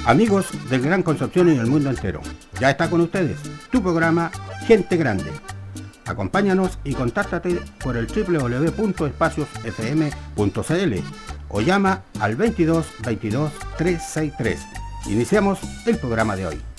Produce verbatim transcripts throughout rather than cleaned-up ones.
Amigos del Gran Concepción y del mundo entero, ya está con ustedes tu programa Gente Grande. Acompáñanos y contáctate por el doble u doble u doble u punto espacios f m punto c l o llama al veintidós veintidós trescientos sesenta y tres. Iniciamos el programa de hoy.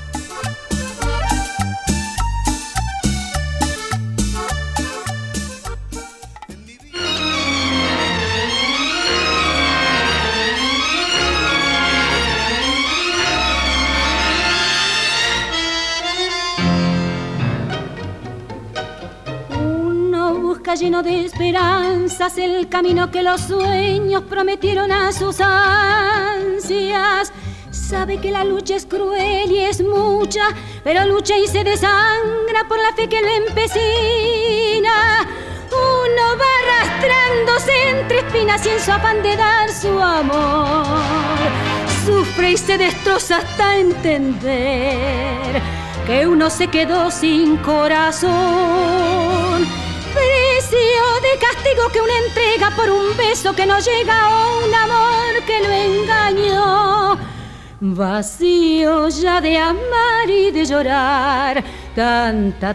Lleno de esperanzas, el camino que los sueños prometieron a sus ansias. Sabe que la lucha es cruel y es mucha, pero lucha y se desangra por la fe que le empecina. Uno va arrastrándose entre espinas y en su afán de dar su amor sufre y se destroza hasta entender que uno se quedó sin corazón. Precio de castigo que uno entrega por un beso que no llega o un amor que lo engañó. Vacío ya de amar y de llorar tanta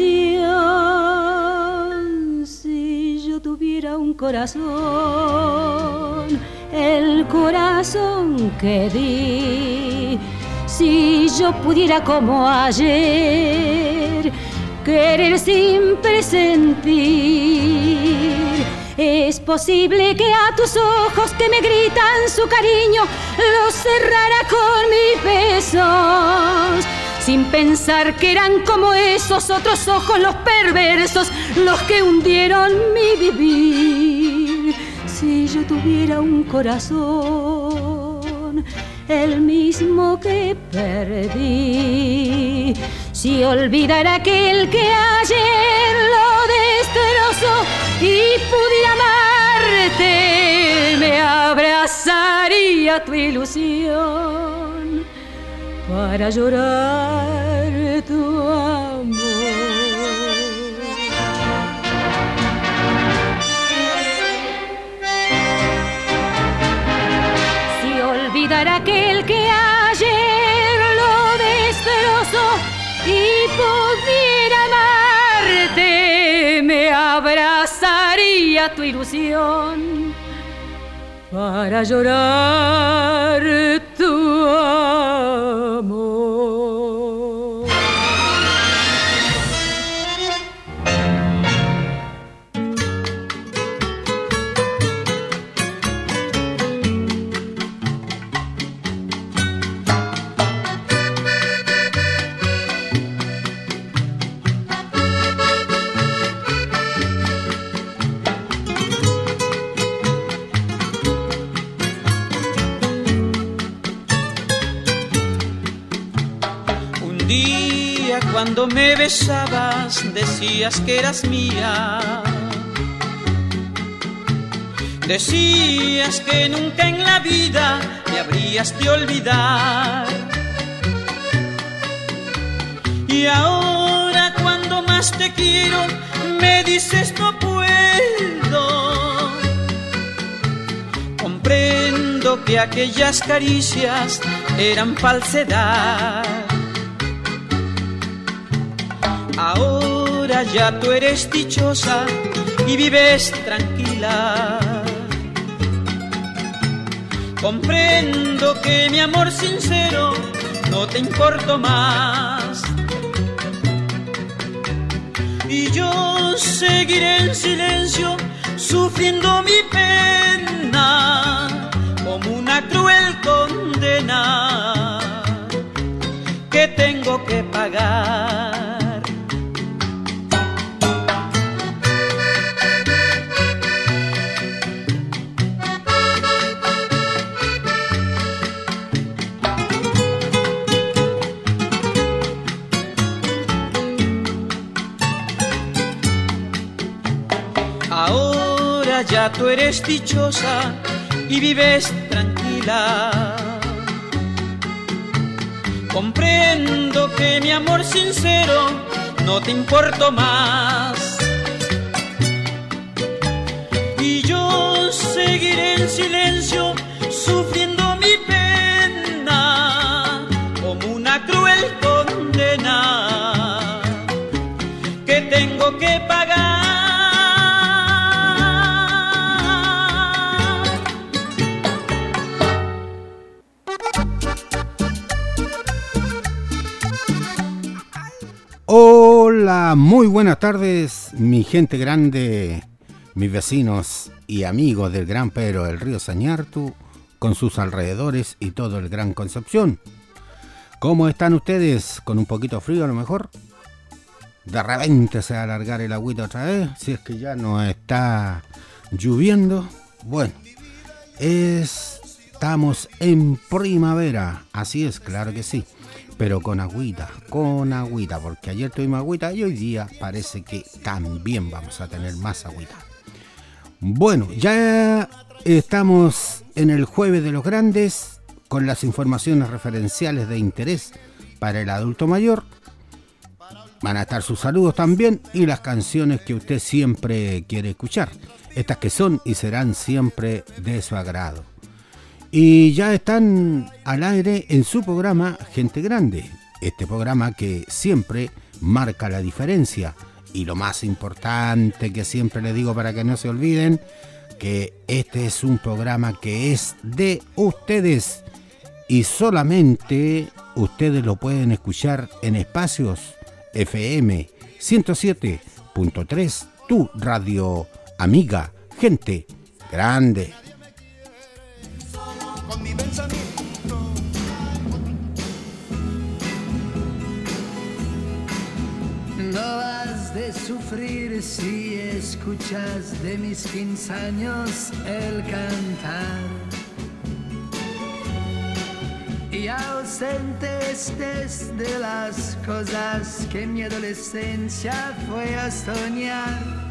traición. Si yo tuviera un corazón, el corazón que di, si yo pudiera como ayer querer sin presentir, es posible que a tus ojos que me gritan su cariño los cerrara con mis besos, sin pensar que eran como esos otros ojos los perversos, los que hundieron mi vivir. Si yo tuviera un corazón, el mismo que perdí, si olvidara aquel que ayer lo destrozó y pudiera amarte, me abrazaría tu ilusión para llorar tu amor. Si olvidara aquel que ayer lo destrozó y pudiera amarte, me abrazaría tu ilusión para llorar tu amor. Cuando me besabas decías que eras mía, decías que nunca en la vida me habrías de olvidar. Y ahora cuando más te quiero me dices no puedo. Comprendo que aquellas caricias eran falsedad. Ahora ya tú eres dichosa y vives tranquila. Comprendo que mi amor sincero no te importo más. Y yo seguiré en silencio sufriendo mi pena como una cruel condena que tengo que pagar. Ahora ya tú eres dichosa y vives tranquila. Comprendo que mi amor sincero no te importo más. Y yo seguiré en silencio sufriendo mi pena Hola, muy buenas tardes, mi gente grande, mis vecinos y amigos del Gran Pedro del Río Sañartu, con sus alrededores y todo el Gran Concepción. ¿Cómo están ustedes? ¿Con un poquito frío a lo mejor? De repente se va a alargar el agüita otra vez, si es que ya no está lloviendo. Bueno, es, estamos en primavera, así es, claro que sí. Pero con agüita, con agüita, porque ayer tuvimos agüita y hoy día parece que también vamos a tener más agüita. Bueno, ya estamos en el Jueves de los Grandes con las informaciones referenciales de interés para el adulto mayor. Van a estar sus saludos también y las canciones que usted siempre quiere escuchar. Estas que son y serán siempre de su agrado. Y ya están al aire en su programa Gente Grande, este programa que siempre marca la diferencia. Y lo más importante que siempre les digo para que no se olviden, que este es un programa que es de ustedes y solamente ustedes lo pueden escuchar en Espacios F M ciento siete punto tres, tu radio amiga, Gente Grande. Con mi pensamiento, no has de sufrir si escuchas de mis quince años el cantar, y ausente estés de las cosas que mi adolescencia fue a soñar.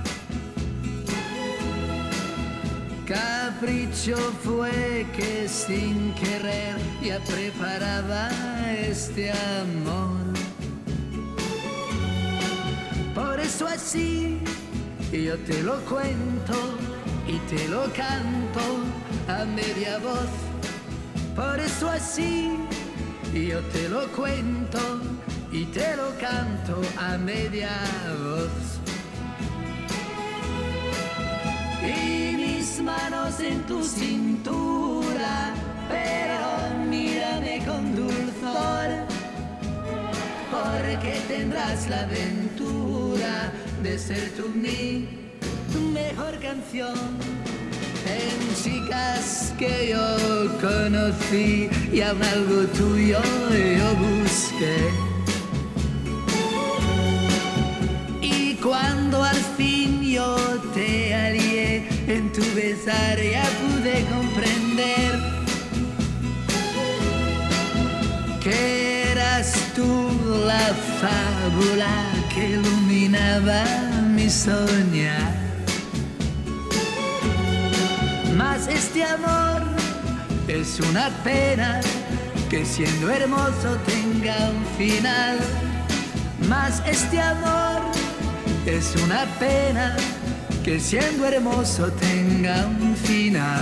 Capricho fue que sin querer ya preparaba este amor. Por eso así yo te lo cuento y te lo canto a media voz. Por eso así yo te lo cuento y te lo canto a media voz. Y mis manos en tu cintura, pero mírame con dulzor, porque tendrás la aventura de ser tú mi mejor canción. En chicas que yo conocí y aún algo tuyo yo busqué, y cuando al fin yo te hallé en tu besar ya pude comprender que eras tú la fábula que iluminaba mi soñar. Mas este amor es una pena que siendo hermoso tenga un final. Mas este amor es una pena que siendo hermoso tenga un final.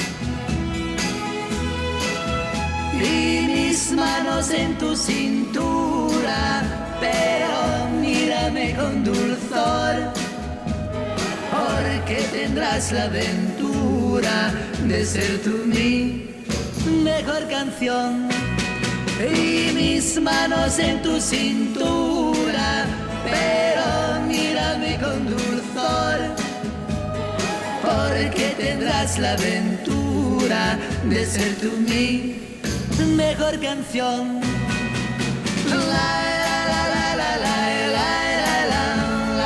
Y mis manos en tu cintura, pero mírame con dulzor, porque tendrás la aventura de ser tú mi mejor canción. Y mis manos en tu cintura, pero mírame con dulzor, porque tendrás la aventura de ser tú mi mejor canción. La, la, la, la, la, la, la, la.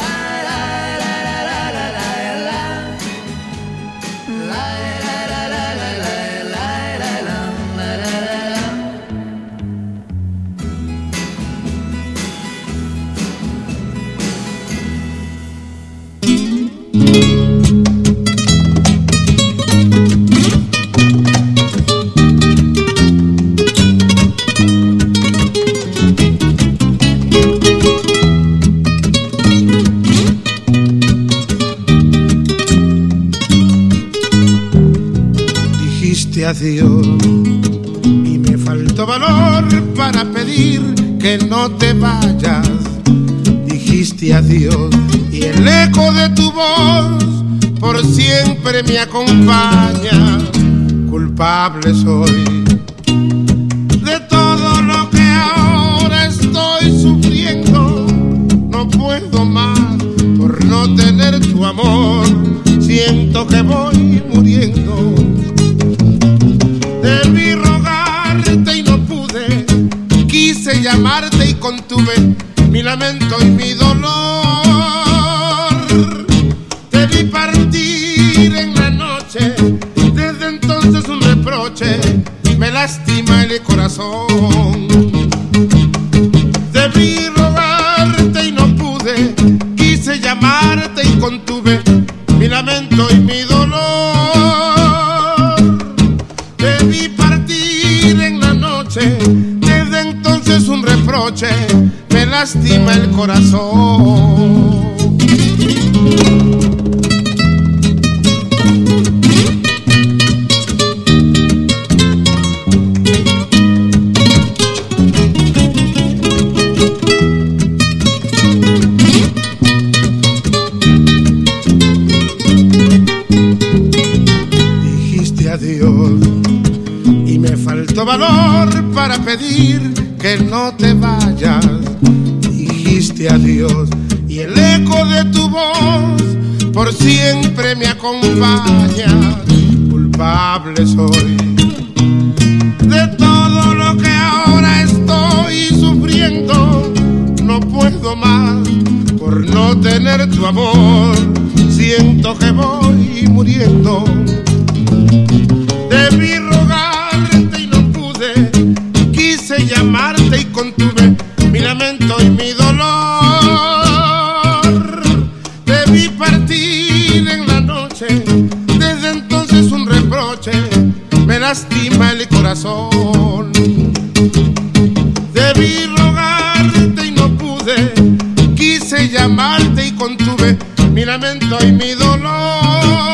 Adiós, y me faltó valor para pedir que no te vayas. Dijiste adiós y el eco de tu voz por siempre me acompaña. Culpable soy de todo lo que ahora estoy sufriendo. No puedo contuve mi lamento y mi dolor. Te vi partir en la noche, desde entonces un reproche me lastima el corazón. Debí rogarte y no pude, quise llamarte y contuve mi lamento y mi dolor. Te vi partir en la noche, desde entonces un reproche me lastima el corazón. Adiós y me faltó valor para pedir que no te vayas. Dijiste adiós y el eco de tu voz por siempre me acompaña. Culpable soy de todo lo que ahora estoy sufriendo. No puedo más por no tener tu amor. Siento que voy muriendo. Debí rogarte y no pude, quise llamarte y contuve mi lamento y mi dolor. Debí partir en la noche, desde entonces un reproche me lastima el corazón. Debí rogarte y no pude, quise llamarte y contuve mi lamento y mi dolor.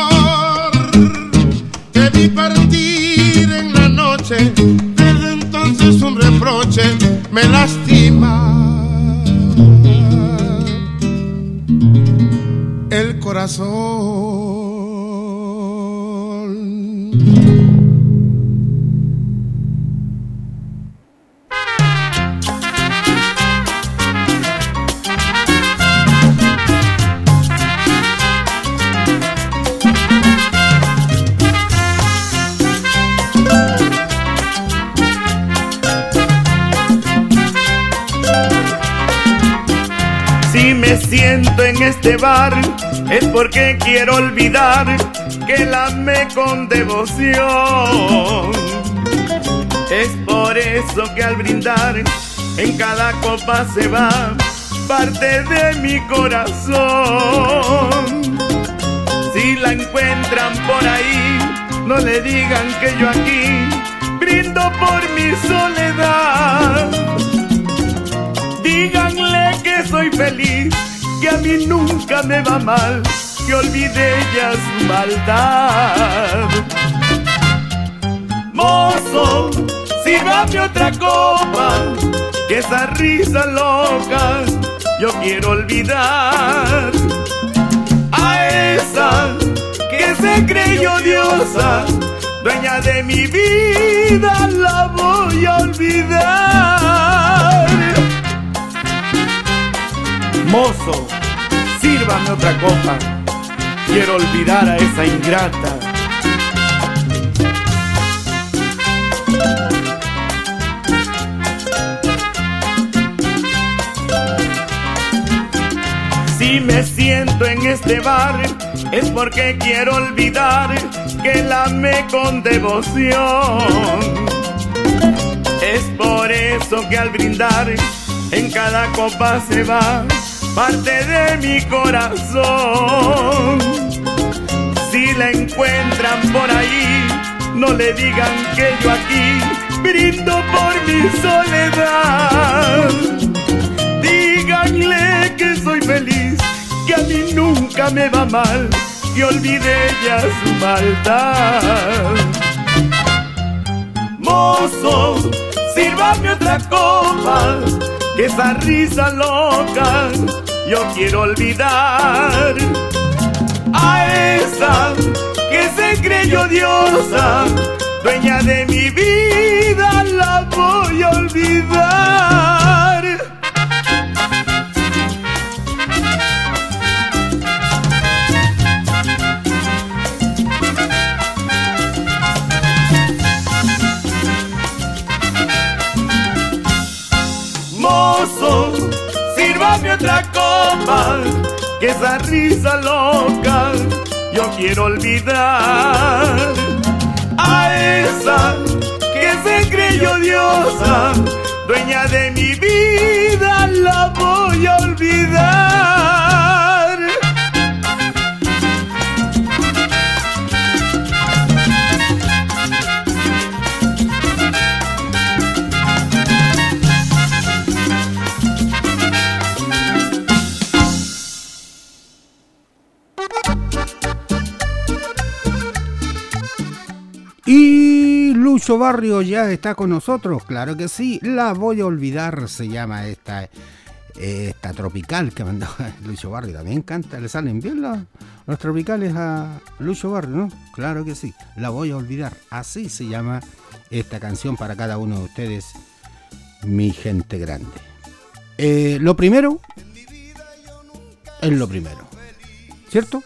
Debí partir en la noche, desde entonces un reproche me lastima el corazón. Si me siento en este bar es porque quiero olvidar que la amé con devoción. Es por eso que al brindar en cada copa se va parte de mi corazón. Si la encuentran por ahí, no le digan que yo aquí brindo por mi soledad. Díganle que soy feliz, que a mí nunca me va mal, que olvide ya su maldad. Mozo, sírvame otra copa, que esa risa loca yo quiero olvidar. A esa que se creyó diosa, dueña de mi vida, la voy a olvidar. Mozo, sírvame otra copa, quiero olvidar a esa ingrata. Si me siento en este bar es porque quiero olvidar que la amé con devoción. Es por eso que al brindar en cada copa se va parte de mi corazón. Si la encuentran por ahí, no le digan que yo aquí brindo por mi soledad. Díganle que soy feliz, que a mí nunca me va mal, que olvide ya su maldad. Mozo, sírvame otra copa, que esa risa loca yo quiero olvidar. A esa que se creyó diosa, dueña de mi vida, la voy a olvidar. Mozo, sírvame otra copa, que esa risa loca yo quiero olvidar. A esa que se creyó diosa, dueña de mi vida, la voy a olvidar. Y Lucho Barrio ya está con nosotros, claro que sí. La voy a olvidar, se llama esta, esta tropical que mandó Lucho Barrio. También canta, le salen bien los, los tropicales a Lucho Barrio, ¿no? Claro que sí. La voy a olvidar, así se llama esta canción para cada uno de ustedes, mi gente grande. Eh, lo primero es lo primero, ¿cierto?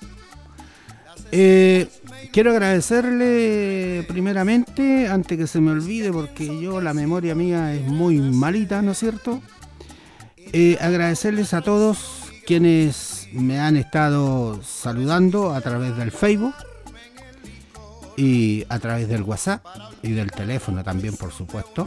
Eh... Quiero agradecerle primeramente, antes que se me olvide, porque yo la memoria mía es muy malita, ¿no es cierto? Eh, agradecerles a todos quienes me han estado saludando a través del Facebook y a través del WhatsApp y del teléfono también, por supuesto.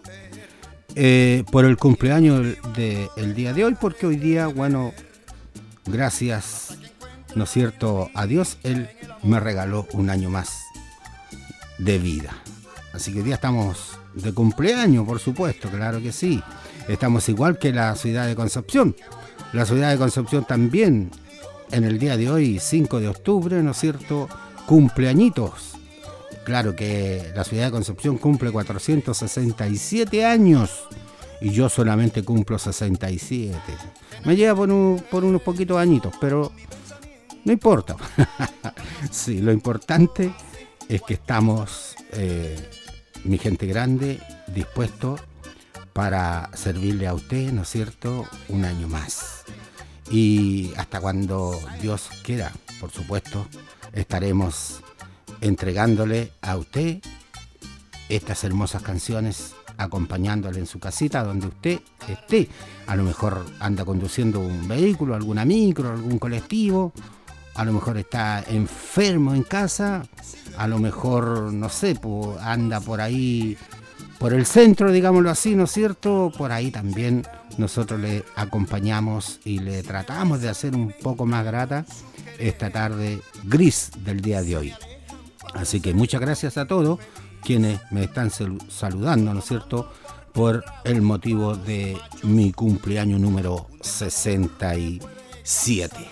Eh, por el cumpleaños del de, el día de hoy, porque hoy día, bueno, gracias, ¿no es cierto?, a Dios, Él me regaló un año más de vida. Así que hoy día estamos de cumpleaños, por supuesto, claro que sí. Estamos igual que la ciudad de Concepción. La ciudad de Concepción también, en el día de hoy, cinco de octubre, ¿no es cierto?, cumpleañitos. Claro que la ciudad de Concepción cumple cuatrocientos sesenta y siete años y yo solamente cumplo sesenta y siete. Me lleva por, un, por unos poquitos añitos, pero no importa. Sí, lo importante es que estamos, eh, mi gente grande, dispuestos para servirle a usted, ¿no es cierto?, un año más. Y hasta cuando Dios quiera, por supuesto, estaremos entregándole a usted estas hermosas canciones, acompañándole en su casita donde usted esté. A lo mejor anda conduciendo un vehículo, alguna micro, algún colectivo. A lo mejor está enfermo en casa, a lo mejor, no sé, pues anda por ahí, por el centro, digámoslo así, ¿no es cierto? Por ahí también nosotros le acompañamos y le tratamos de hacer un poco más grata esta tarde gris del día de hoy. Así que muchas gracias a todos quienes me están saludando, ¿no es cierto?, por el motivo de mi cumpleaños número sesenta y siete.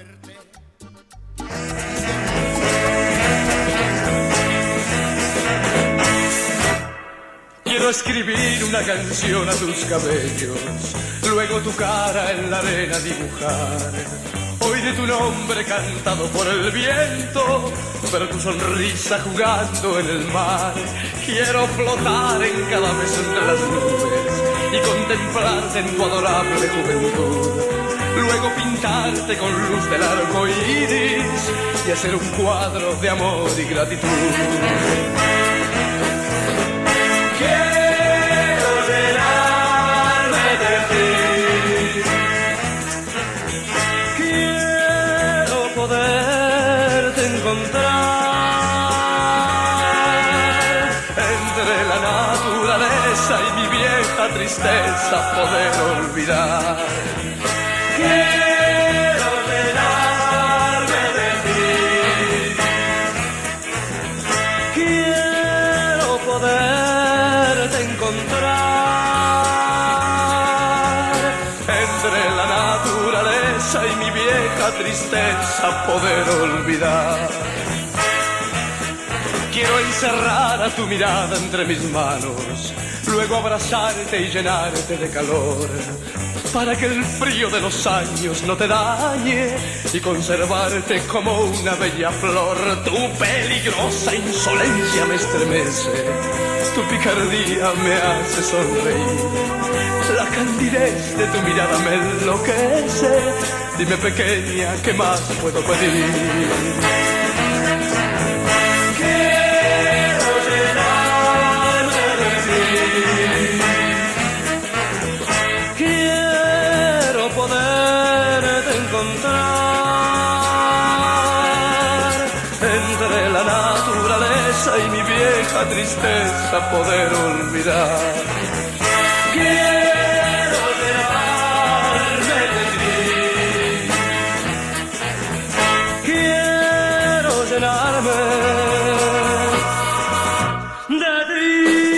Quiero escribir una canción a tus cabellos, luego tu cara en la arena dibujar. Hoy de tu nombre cantado por el viento, pero tu sonrisa jugando en el mar. Quiero flotar en cada beso entre las nubes y contemplarte en tu adorable juventud. Luego pintarte con luz del arco iris y hacer un cuadro de amor y gratitud. Quiero llenarme de ti. Quiero poderte encontrar entre la naturaleza y mi vieja tristeza, poder olvidar. Quiero llenarme de ti. Quiero poderte encontrar entre la naturaleza y mi vieja tristeza, poder olvidar. Quiero encerrar a tu mirada entre mis manos, luego abrazarte y llenarte de calor, para que el frío de los años no te dañe y conservarte como una bella flor. Tu peligrosa insolencia me estremece, tu picardía me hace sonreír, la candidez de tu mirada me enloquece. Dime, pequeña, ¿qué más puedo pedir? Quiero llenarme de ti. Quiero vieja tristeza poder olvidar. Quiero llenarme de ti, quiero llenarme de ti.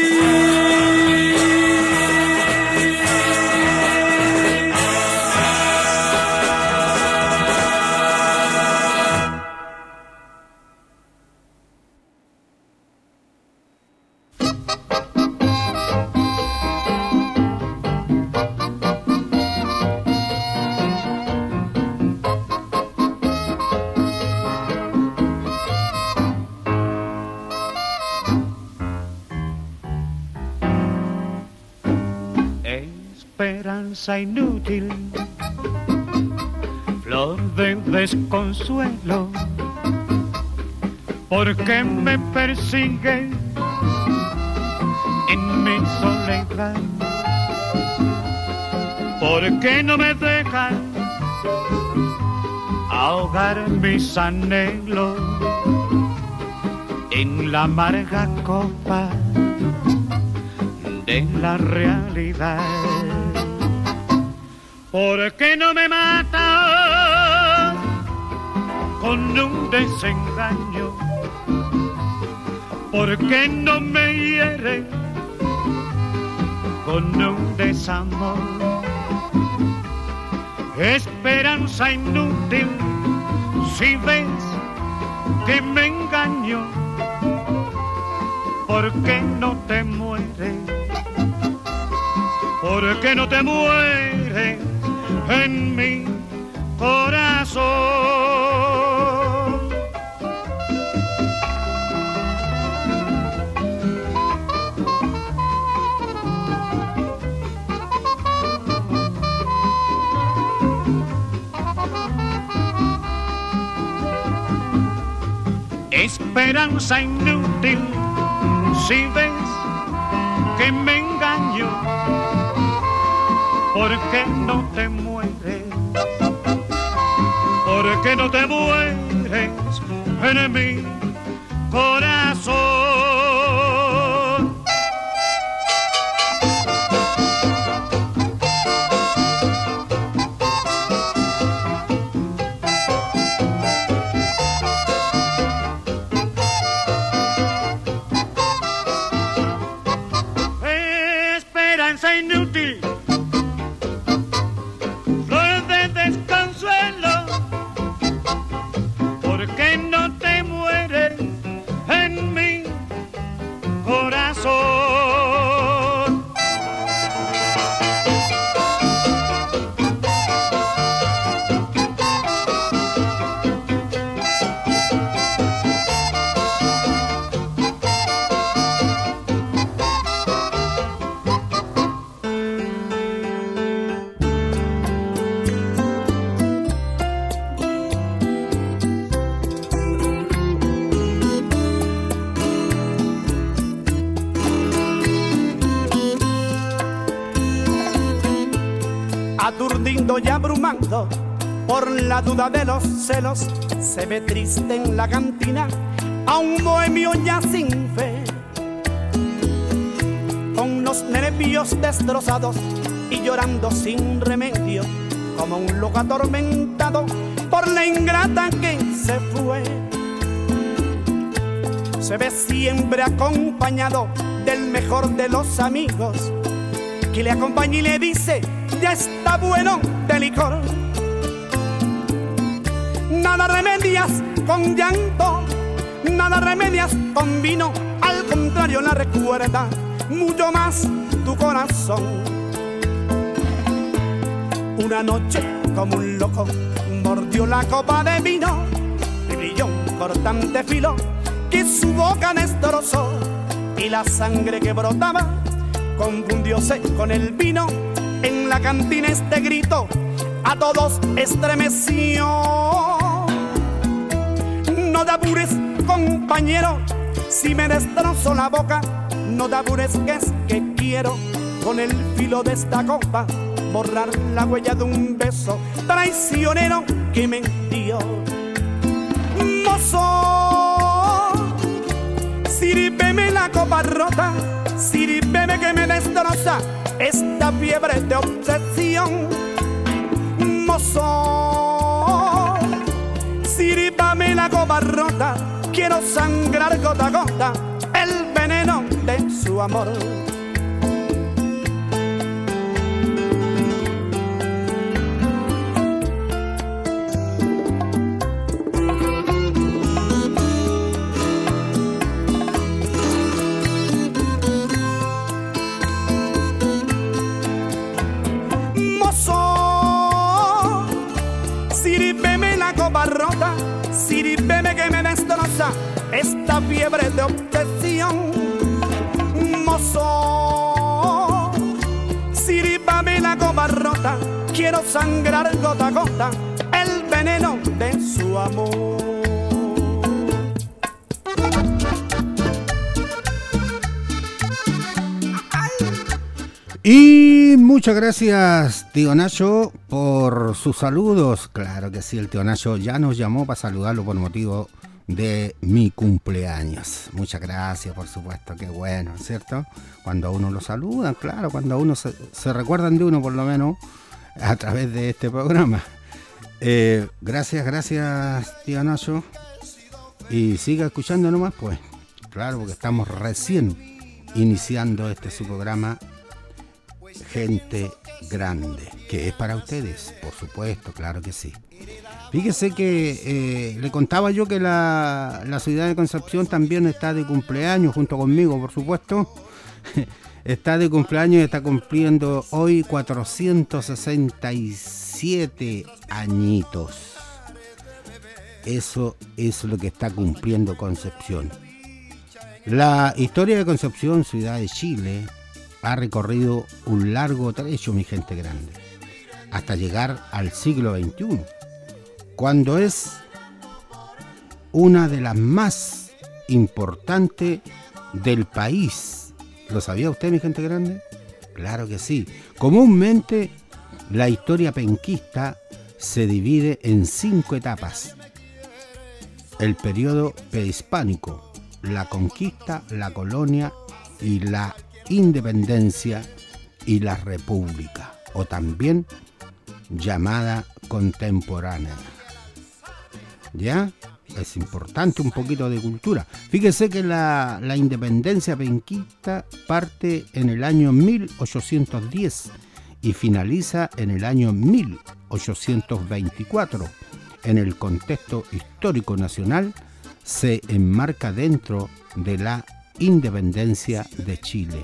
Esperanza inútil, flor de desconsuelo, ¿por qué me persigue en mi soledad? ¿Por qué no me dejan ahogar mis anhelos en la amarga copa de la realidad? ¿Por qué no me mata con un desengaño? ¿Por qué no me hiere con un desamor? Esperanza inútil, si ves que me engaño, ¿por qué no te mueres? ¿Por qué no te mueres en mi corazón? Esperanza inútil, si ves que me engaño, ¿por qué no te mueres? ¿Por qué no te mueres en mi corazón? Esperanza inútil, flor de desconsuelo, ¿por qué no te mueres en mi corazón? Aturdido y abrumado por la duda de los celos, se ve triste en la cantina a un bohemio ya sin fe, con los nervios destrozados y llorando sin remedio, como un loco atormentado por la ingrata que se fue. Se ve siempre acompañado del mejor de los amigos, que le acompaña y le dice: ya está bueno de licor. Nada remedias con llanto, nada remedias con vino, al contrario la recuerda mucho más tu corazón. Una noche como un loco mordió la copa de vino y brilló un cortante filo que su boca destrozó, y la sangre que brotaba confundióse con el vino. En la cantina este grito a todos estremeció: no te apures, compañero, si me destrozo la boca, no te apures, que es que quiero con el filo de esta copa borrar la huella de un beso traicionero que me dio. Mozo, sírveme la copa rota, sírveme que me destroza esta fiebre de obsesión. Mozo, sírvame la copa rota, quiero sangrar gota a gota el veneno de su amor. Rota, sírveme que me destroza esta fiebre de obsesión. Mozo, sírvame la copa rota, quiero sangrar gota a gota el veneno de su amor. Y muchas gracias, tío Nacho, por sus saludos. Claro que sí, el tío Nacho ya nos llamó para saludarlo por motivo de mi cumpleaños. Muchas gracias, por supuesto, qué bueno, ¿cierto? Cuando a uno lo saludan, claro, cuando a uno se, se recuerdan de uno, por lo menos, a través de este programa. Eh, gracias, gracias, tío Nacho. Y siga escuchando nomás, pues. Claro, porque estamos recién iniciando este su programa Gente Grande, que es para ustedes, por supuesto, claro que sí. Fíjese que eh, le contaba yo que la, la ciudad de Concepción también está de cumpleaños, junto conmigo, por supuesto. Está de cumpleaños y está cumpliendo hoy cuatrocientos sesenta y siete añitos. Eso es lo que está cumpliendo Concepción. La historia de Concepción, ciudad de Chile, ha recorrido un largo trecho, mi gente grande, hasta llegar al siglo veintiuno, cuando es una de las más importantes del país. ¿Lo sabía usted, mi gente grande? Claro que sí. Comúnmente, la historia penquista se divide en cinco etapas. El periodo prehispánico, la conquista, la colonia y la independencia y la república, o también llamada contemporánea. ¿Ya? Es importante un poquito de cultura. Fíjese que la, la independencia penquista parte en el año mil ochocientos diez y finaliza en el año mil ochocientos veinticuatro. En el contexto histórico nacional se enmarca dentro de la independencia de Chile.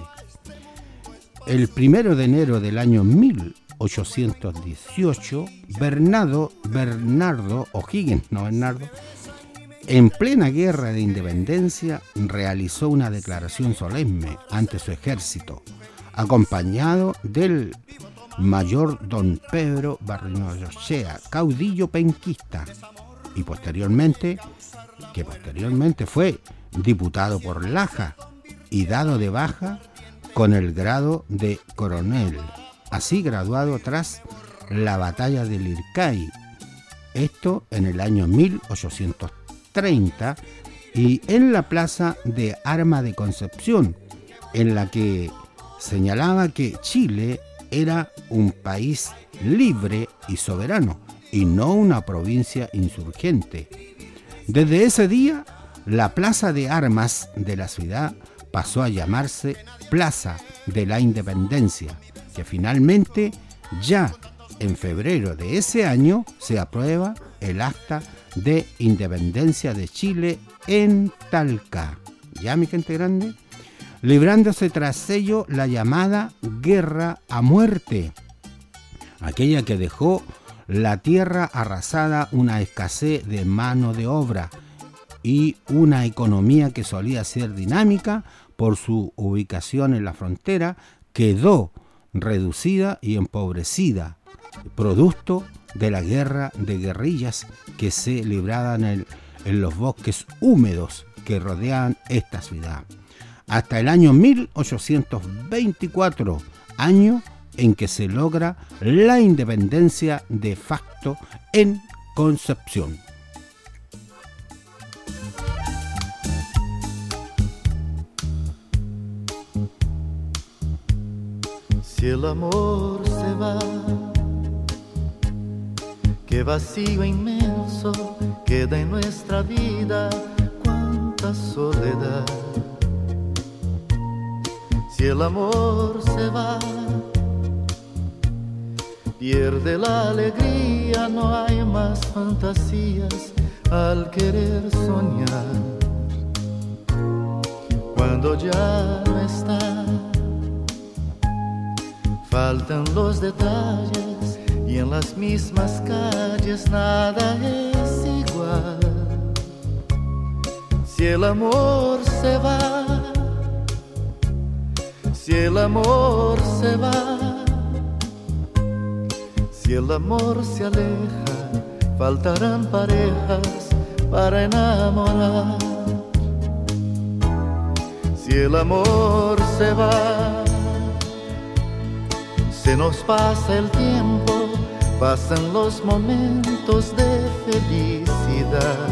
El primero de enero del año mil ochocientos dieciocho, Bernardo, Bernardo O'Higgins, no Bernardo, en plena guerra de independencia, realizó una declaración solemne ante su ejército, acompañado del mayor don Pedro Barrenechea, caudillo penquista, y posteriormente, que posteriormente fue diputado por Laja y dado de baja con el grado de coronel, así graduado tras la batalla de Lircay, esto en el año mil ochocientos treinta, y en la plaza de Armas de Concepción, en la que señalaba que Chile era un país libre y soberano, y no una provincia insurgente. Desde ese día, la plaza de armas de la ciudad pasó a llamarse Plaza de la Independencia, que finalmente, ya en febrero de ese año, se aprueba el Acta de Independencia de Chile en Talca. ¿Ya, mi gente grande? Librándose tras ello la llamada Guerra a Muerte, aquella que dejó la tierra arrasada, una escasez de mano de obra y una economía que solía ser dinámica por su ubicación en la frontera, quedó reducida y empobrecida, producto de la guerra de guerrillas que se libraban en, en los bosques húmedos que rodeaban esta ciudad. Hasta el año mil ochocientos veinticuatro, año en que se logra la independencia de facto en Concepción. Si el amor se va, qué vacío inmenso queda en nuestra vida, cuánta soledad. Si el amor se va, pierde la alegría, no hay más fantasías al querer soñar. Cuando ya no está, faltan los detalles y en las mismas calles nada es igual. Si el amor se va, si el amor se va, si el amor se aleja, faltarán parejas para enamorar. Si el amor se va, se nos pasa el tiempo, pasan los momentos de felicidad.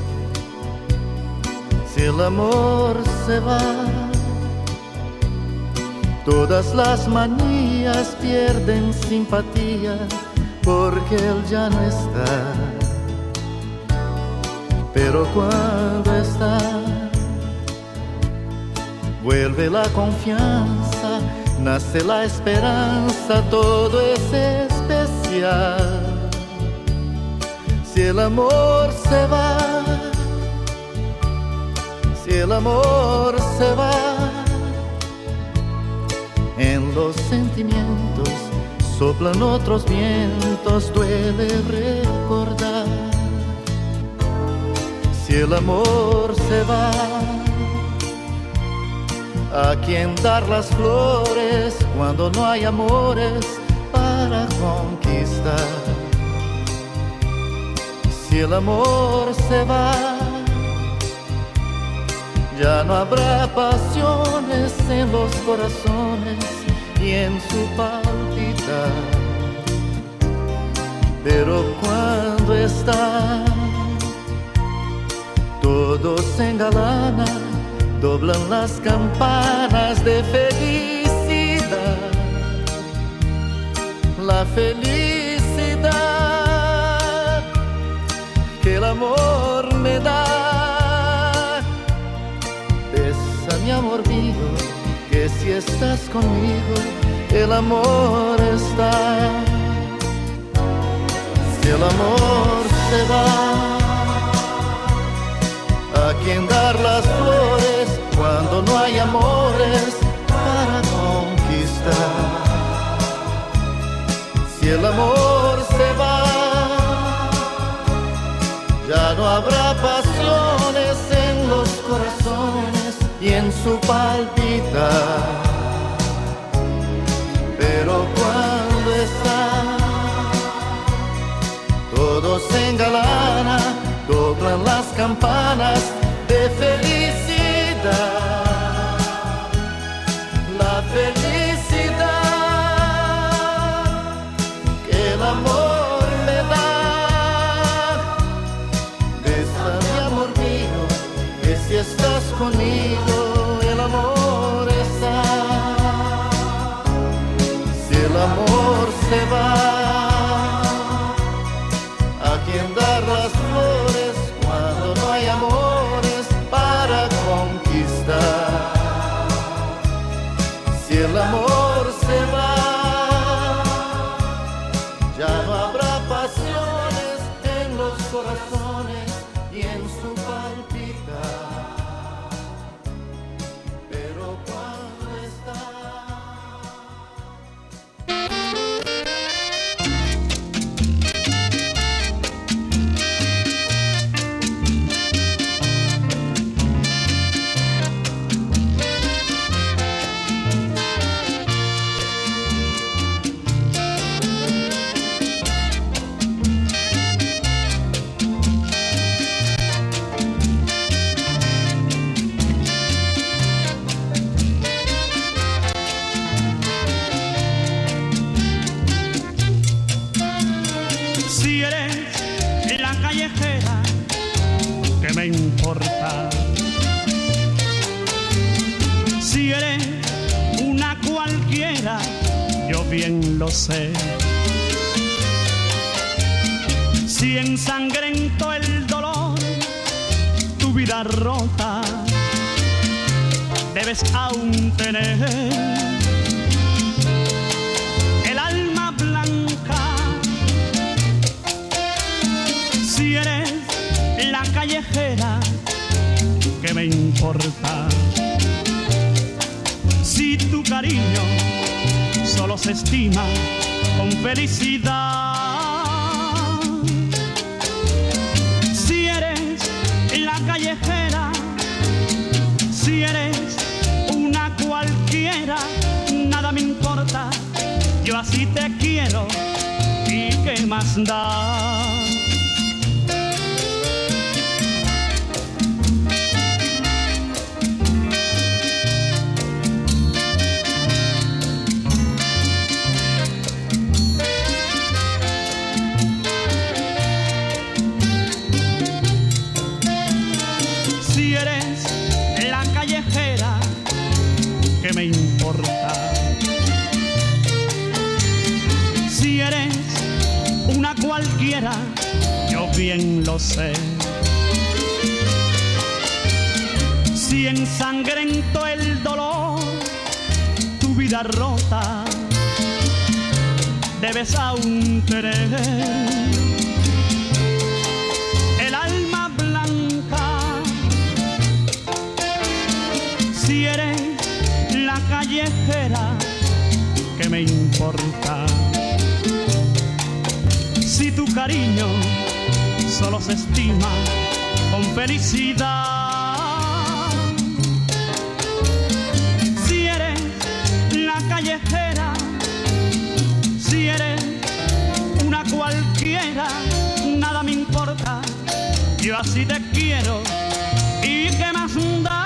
Si el amor se va, todas las manías pierden simpatía, porque él ya no está. Pero cuando está, vuelve la confianza, nace la esperanza, todo es especial. Si el amor se va, si el amor se va, en los sentimientos soplan otros vientos, duele recordar. Si el amor se va, ¿a quién dar las flores cuando no hay amores para conquistar? Si el amor se va, ya no habrá pasiones en los corazones y en su palpitar. Pero cuando está, todo se engalana, doblan las campanas de felicidad. La felicidad que el amor me da. Besa, mi amor mío, que si estás conmigo, el amor está. Si el amor se va, ¿a quién dar las flores cuando no hay amores para conquistar? Si el amor se va, ya no habrá pasiones en los corazones y en su palpitar. Pero cuando está, todo se engalana, doblan las campanas de felicidad. La felicidad que el amor me da. Besa, mi amor mío, que si estás conmigo, el amor está. Si el amor se va, ¿a quién dar las flores cuando no hay amores para conquistar? Si el amor se va, ya no habrá pasiones en los corazones y en su palpitar. Pero cuando está... yo bien lo sé. Si ensangrentó el dolor tu vida rota, debes aún tener el alma blanca. Si eres la callejera, ¿qué me importa? Si tu cariño solo se estima con felicidad. Si eres la callejera, si eres una cualquiera, nada me importa, yo así te quiero y qué más da. ¿Qué me importa? Si eres una cualquiera, yo bien lo sé. Si ensangrentó el dolor tu vida rota, debes aún tener el alma blanca. Si eres la callejera, ¿qué me importa? Si tu cariño solo se estima con felicidad. Si eres la callejera, si eres una cualquiera, nada me importa, yo así te quiero y qué más da.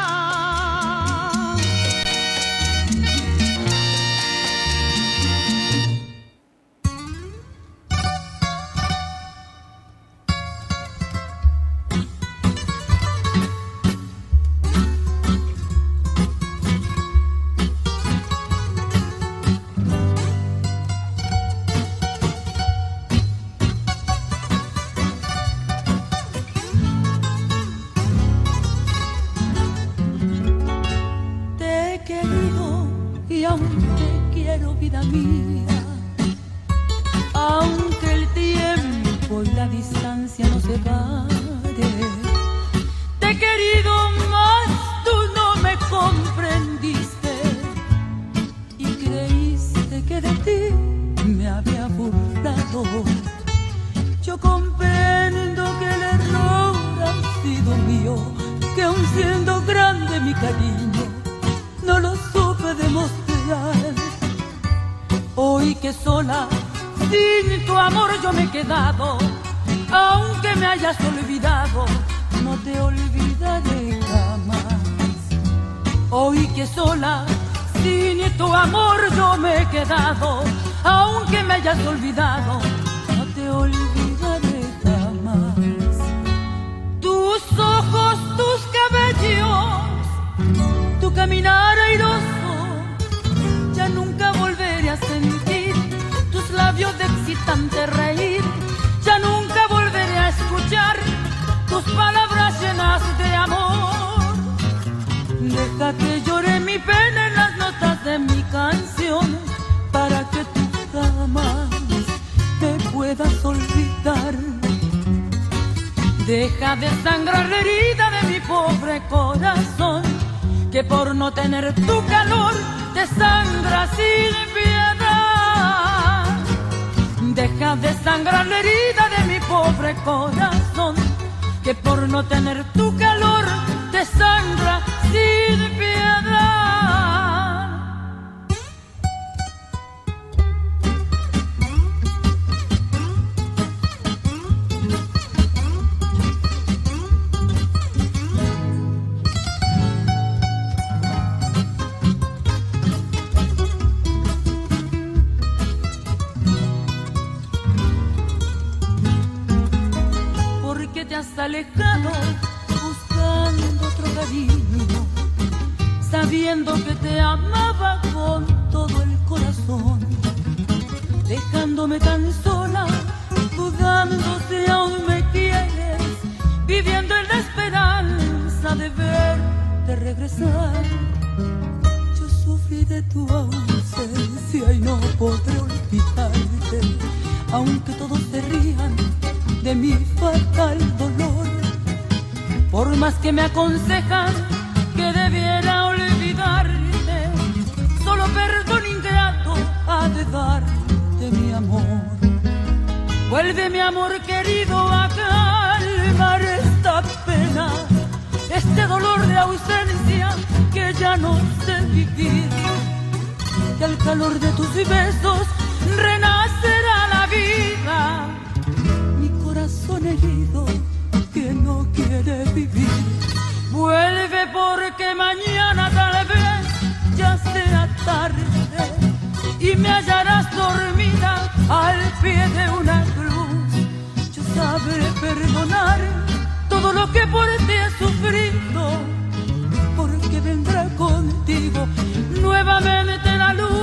Aunque me hayas olvidado, no te olvidaré jamás. Hoy que sola, sin tu amor yo me he quedado. Aunque me hayas olvidado, no te olvidaré jamás. Tus ojos, tus cabellos, tu caminar airoso, ya nunca volveré a sentir tus labios de excitante reír. Ya nunca volveré a escuchar tus palabras llenas de amor. Deja que llore mi pena en las notas de mi canción, para que tú jamás me puedas olvidar. Deja de sangrar la herida de mi pobre corazón, que por no tener tu calor te sangra sin piedad. Deja de sangrar la herida de mi pobre corazón, que por no tener tu calor te sangra sin piedad. Te has alejado buscando otro cariño, sabiendo que te amaba con todo el corazón. dejándome tan sola, dudando si aún me quieres, viviendo en la esperanza de verte regresar. Yo sufrí de tu ausencia y no podré olvidarte, aunque todos se rían de mi fatal dolor. Por más que me aconsejan que debiera olvidarte, solo perdón ingrato ha de darte mi amor. Vuelve mi amor querido a calmar esta pena, este dolor de ausencia que ya no sé vivir. Y al calor de tus besos renacerá la vida, mi corazón herido que no quiere vivir. Vuelve porque mañana tal vez ya sea tarde y me hallarás dormida al pie de una cruz. Yo sabré perdonar todo lo que por ti he sufrido, porque vendrá contigo nuevamente la luz.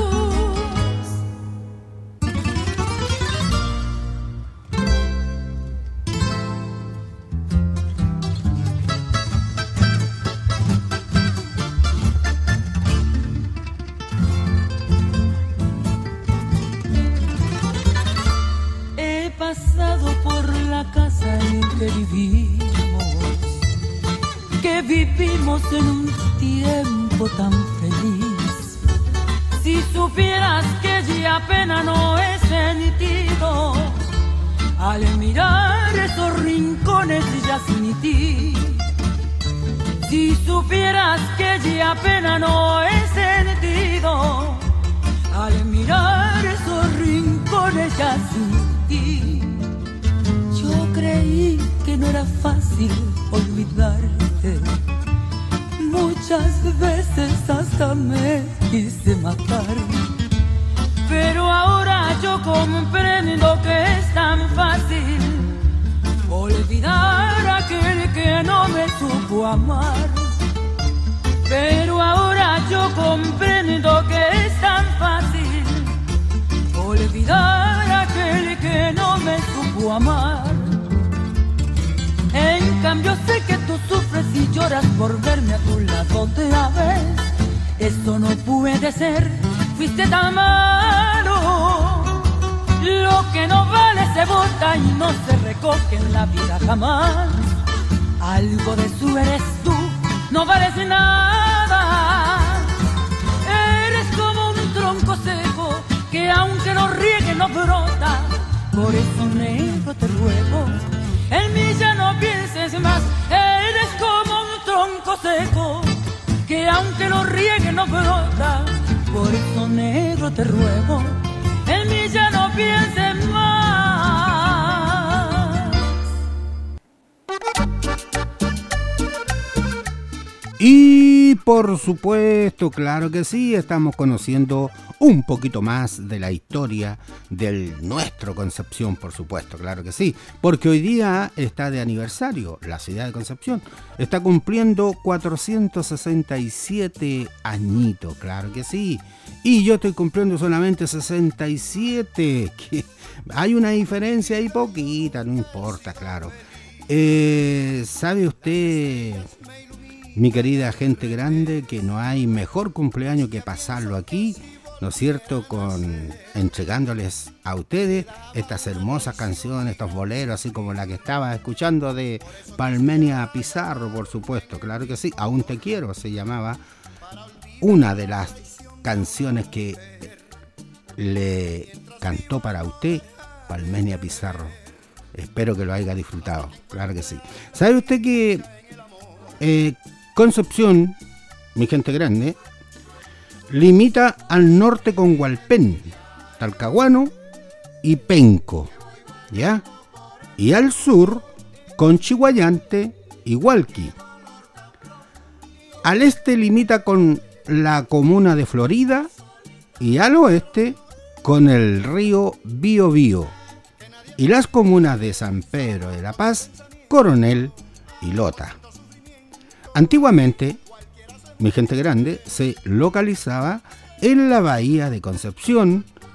Casa en que vivimos, que vivimos en un tiempo tan feliz. Si supieras que ya pena no he sentido al mirar esos rincones ya sin ti. Si supieras que ya pena no he sentido al mirar esos rincones ya sin ti. Yo creí que no era fácil olvidarte, muchas veces hasta me quise matar, pero ahora yo comprendo que es tan fácil olvidar a aquel que no me supo amar. Pero ahora yo comprendo que es tan fácil olvidar a aquel que no me supo amar. En cambio sé que tú sufres y lloras por verme a tu lado otra vez. Eso no puede ser, fuiste tan malo. Lo que no vale se bota y no se recoge en la vida jamás. Algo de eso eres tú, no vales nada. Eres como un tronco seco que aunque lo riegue no brota. Por eso, negro, te ruego, en mí ya no pienses más. Eres como un tronco seco que aunque lo riegue no brota. Por eso, negro, te ruego, en mí ya no pienses más. Y por supuesto, claro que sí, estamos conociendo un poquito más de la historia del nuestro Concepción, por supuesto, claro que sí, porque hoy día está de aniversario la ciudad de Concepción, está cumpliendo cuatrocientos sesenta y siete añitos, claro que sí, y yo estoy cumpliendo solamente sesenta y siete, que hay una diferencia ahí poquita, no importa, claro. Eh, ¿sabe usted, mi querida gente grande, que no hay mejor cumpleaños que pasarlo aquí, ¿no es cierto?, con entregándoles a ustedes estas hermosas canciones, estos boleros, así como la que estaba escuchando de Palmenia Pizarro, por supuesto, claro que sí, Aún te quiero se llamaba, una de las canciones que le cantó para usted Palmenia Pizarro. Espero que lo haya disfrutado, claro que sí. ¿Sabe usted que eh, Concepción, mi gente grande, limita al norte con Hualpén, Talcahuano y Penco, ¿ya? Y al sur con Chihuayante y Hualqui. Al este limita con la comuna de Florida y al oeste con el río Biobío y las comunas de San Pedro de la Paz, Coronel y Lota. Antiguamente, mi gente grande, se localizaba en la bahía de Concepción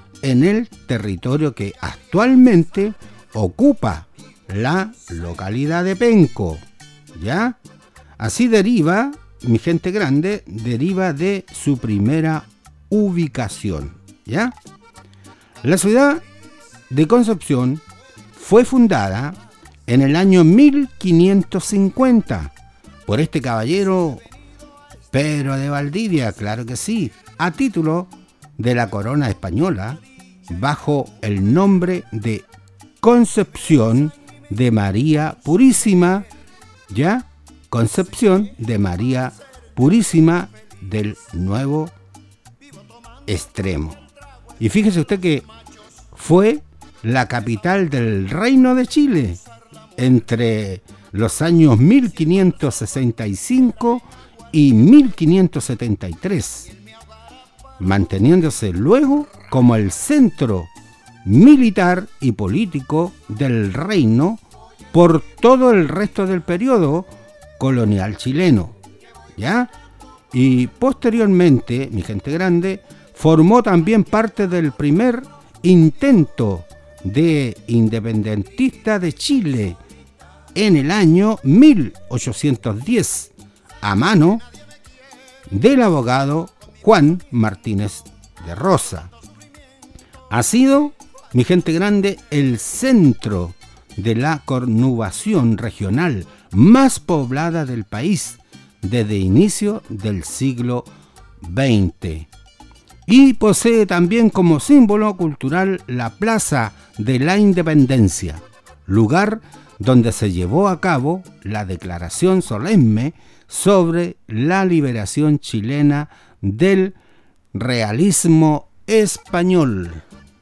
en el territorio que actualmente ocupa la localidad de Penco, ¿ya? Así deriva, mi gente grande, deriva de su primera ubicación, ¿ya? La ciudad de Concepción fue fundada en el año mil quinientos cincuenta por este caballero Pedro de Valdivia, claro que sí, a título de la corona española, bajo el nombre de Concepción de María Purísima, ¿ya? Concepción de María Purísima del Nuevo Extremo. Y fíjese usted que fue la capital del Reino de Chile entre los años mil quinientos sesenta y cinco y mil quinientos setenta y tres, manteniéndose luego como el centro militar y político del reino por todo el resto del periodo colonial chileno, ¿ya? Y posteriormente, mi gente grande, formó también parte del primer intento de independentista de Chile en el año mil ochocientos diez, a mano del abogado Juan Martínez de Rosa. Ha sido, mi gente grande, el centro de la conurbación regional más poblada del país desde inicio del siglo veinte. Y posee también como símbolo cultural la Plaza de la Independencia, lugar donde se llevó a cabo la declaración solemne sobre la liberación chilena del realismo español.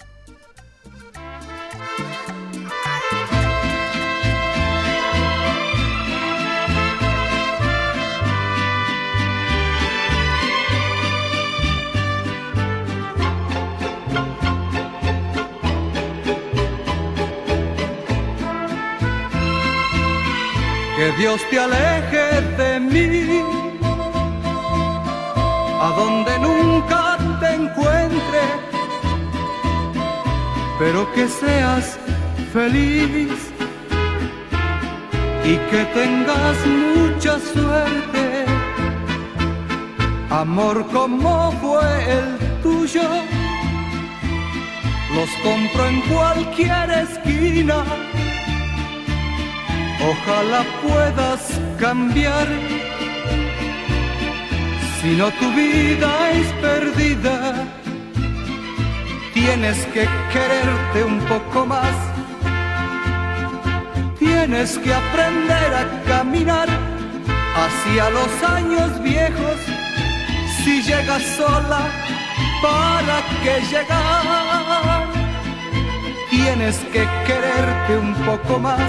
Que Dios te aleje de mí, a donde nunca te encuentre, pero que seas feliz y que tengas mucha suerte. Amor como fue el tuyo, los compro en cualquier esquina. Ojalá puedas cambiar, si no tu vida es perdida. Tienes que quererte un poco más, tienes que aprender a caminar hacia los años viejos. Si llegas sola, ¿para qué llegar? Tienes que quererte un poco más,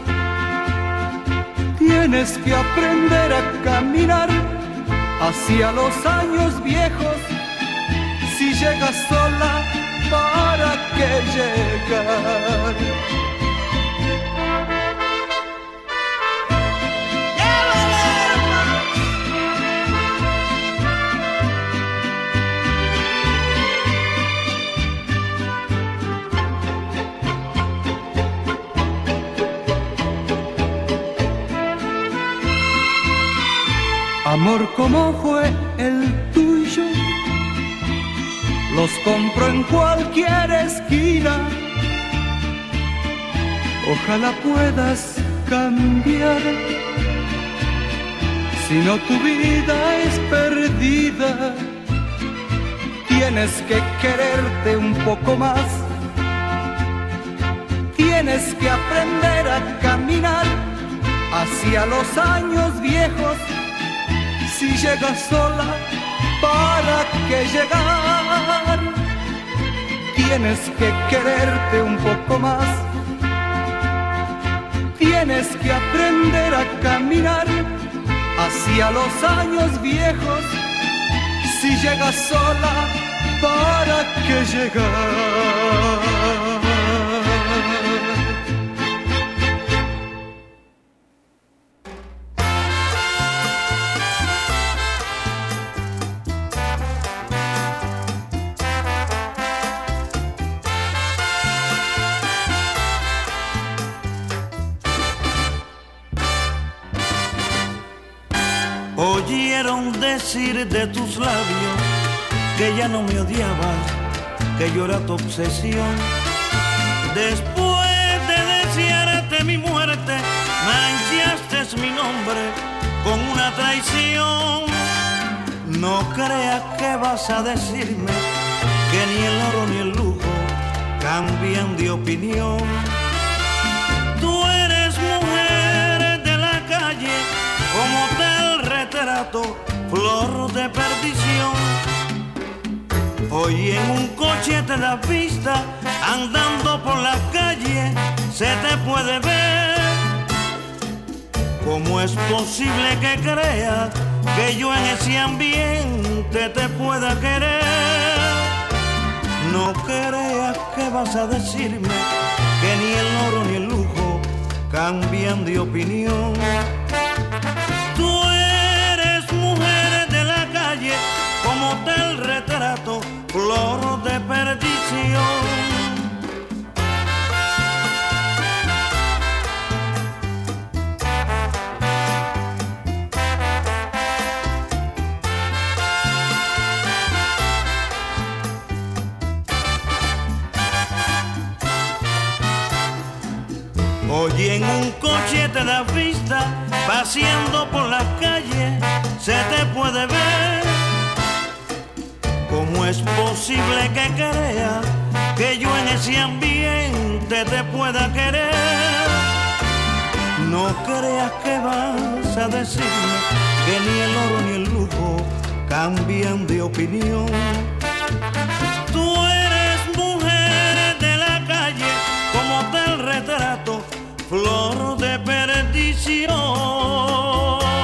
tienes que aprender a caminar hacia los años viejos. Si llegas sola, ¿para qué llegar? Amor como fue el tuyo, los compro en cualquier esquina. Ojalá puedas cambiar, si no tu vida es perdida. Tienes que quererte un poco más, tienes que aprender a caminar hacia los años viejos. Si llegas sola, ¿para qué llegar? Tienes que quererte un poco más, tienes que aprender a caminar hacia los años viejos. Si llegas sola, ¿para qué llegar? oyeron decir de tus labios que ya no me odiabas, que yo era tu obsesión. Después de desearte mi muerte, manchaste mi nombre con una traición. No creas que vas a decirme que ni el oro ni el lujo cambian de opinión. Tú eres mujer de la calle, como tal retrato, flor de perdición. Hoy en un coche te das vista, andando por la calle se te puede ver. ¿Cómo es posible que creas que yo en ese ambiente te pueda querer? No creas que vas a decirme que ni el oro ni el lujo cambian de opinión. Tú eres mujer de la calle, como tal retrato, flor de perdición. Hoy en un coche te das vista, paseando por la calle se te puede ver. ¿Cómo es posible que creas que yo en ese ambiente te pueda querer? No creas que vas a decirme que ni el oro ni el lujo cambian de opinión. Tú eres mujer de la calle, como tal retrato, flor de perdición.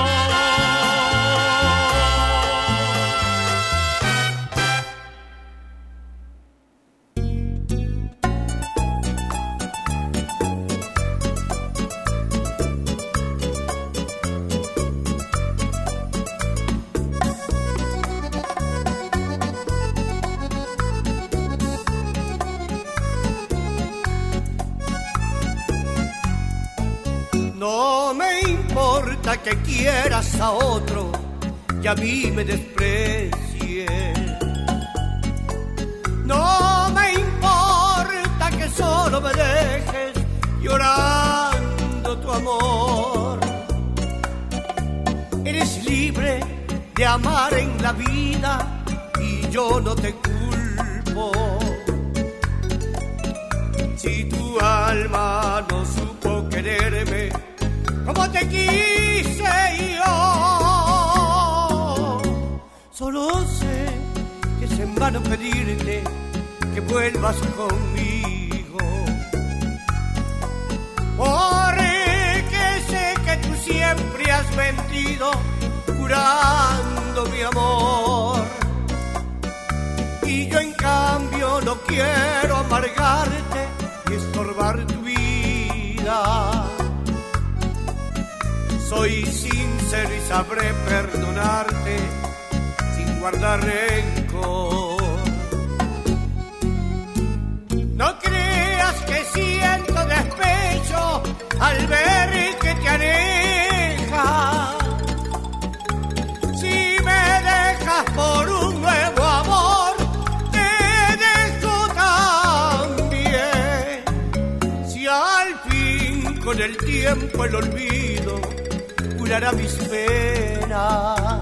No me importa que quieras a otro y a mí me desprecies. No me importa que solo me dejes llorando tu amor. Eres libre de amar en la vida y yo no te culpo. Si tu alma no supo quererme como te quise yo, solo sé que es en vano pedirte que vuelvas conmigo, porque sé que tú siempre has mentido jurando mi amor, y yo en cambio no quiero amargarte y estorbar tu vida. Soy sincero y sabré perdonarte sin guardar rencor. No creas que siento despecho al ver que te alejas. Si me dejas por un nuevo amor, te dejo también. Si al fin con el tiempo el olvido curará mis penas,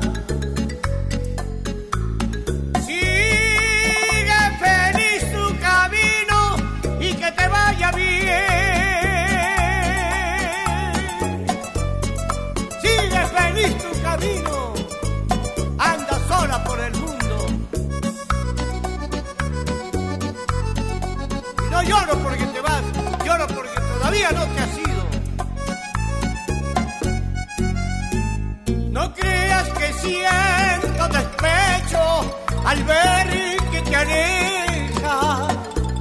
sigue feliz tu camino y que te vaya bien. Sigue feliz tu camino, anda sola por el mundo. Y no lloro porque te vas, lloro porque todavía no te has ido. No creas que siento despecho al ver que te alejas.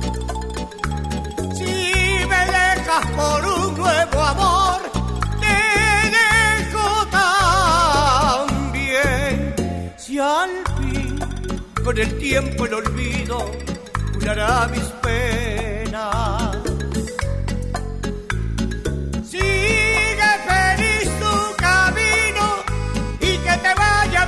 Si me dejas por un nuevo amor, te dejo también. Si al fin con el tiempo el olvido curará mis penas. Sigue feliz tu camino y que te vaya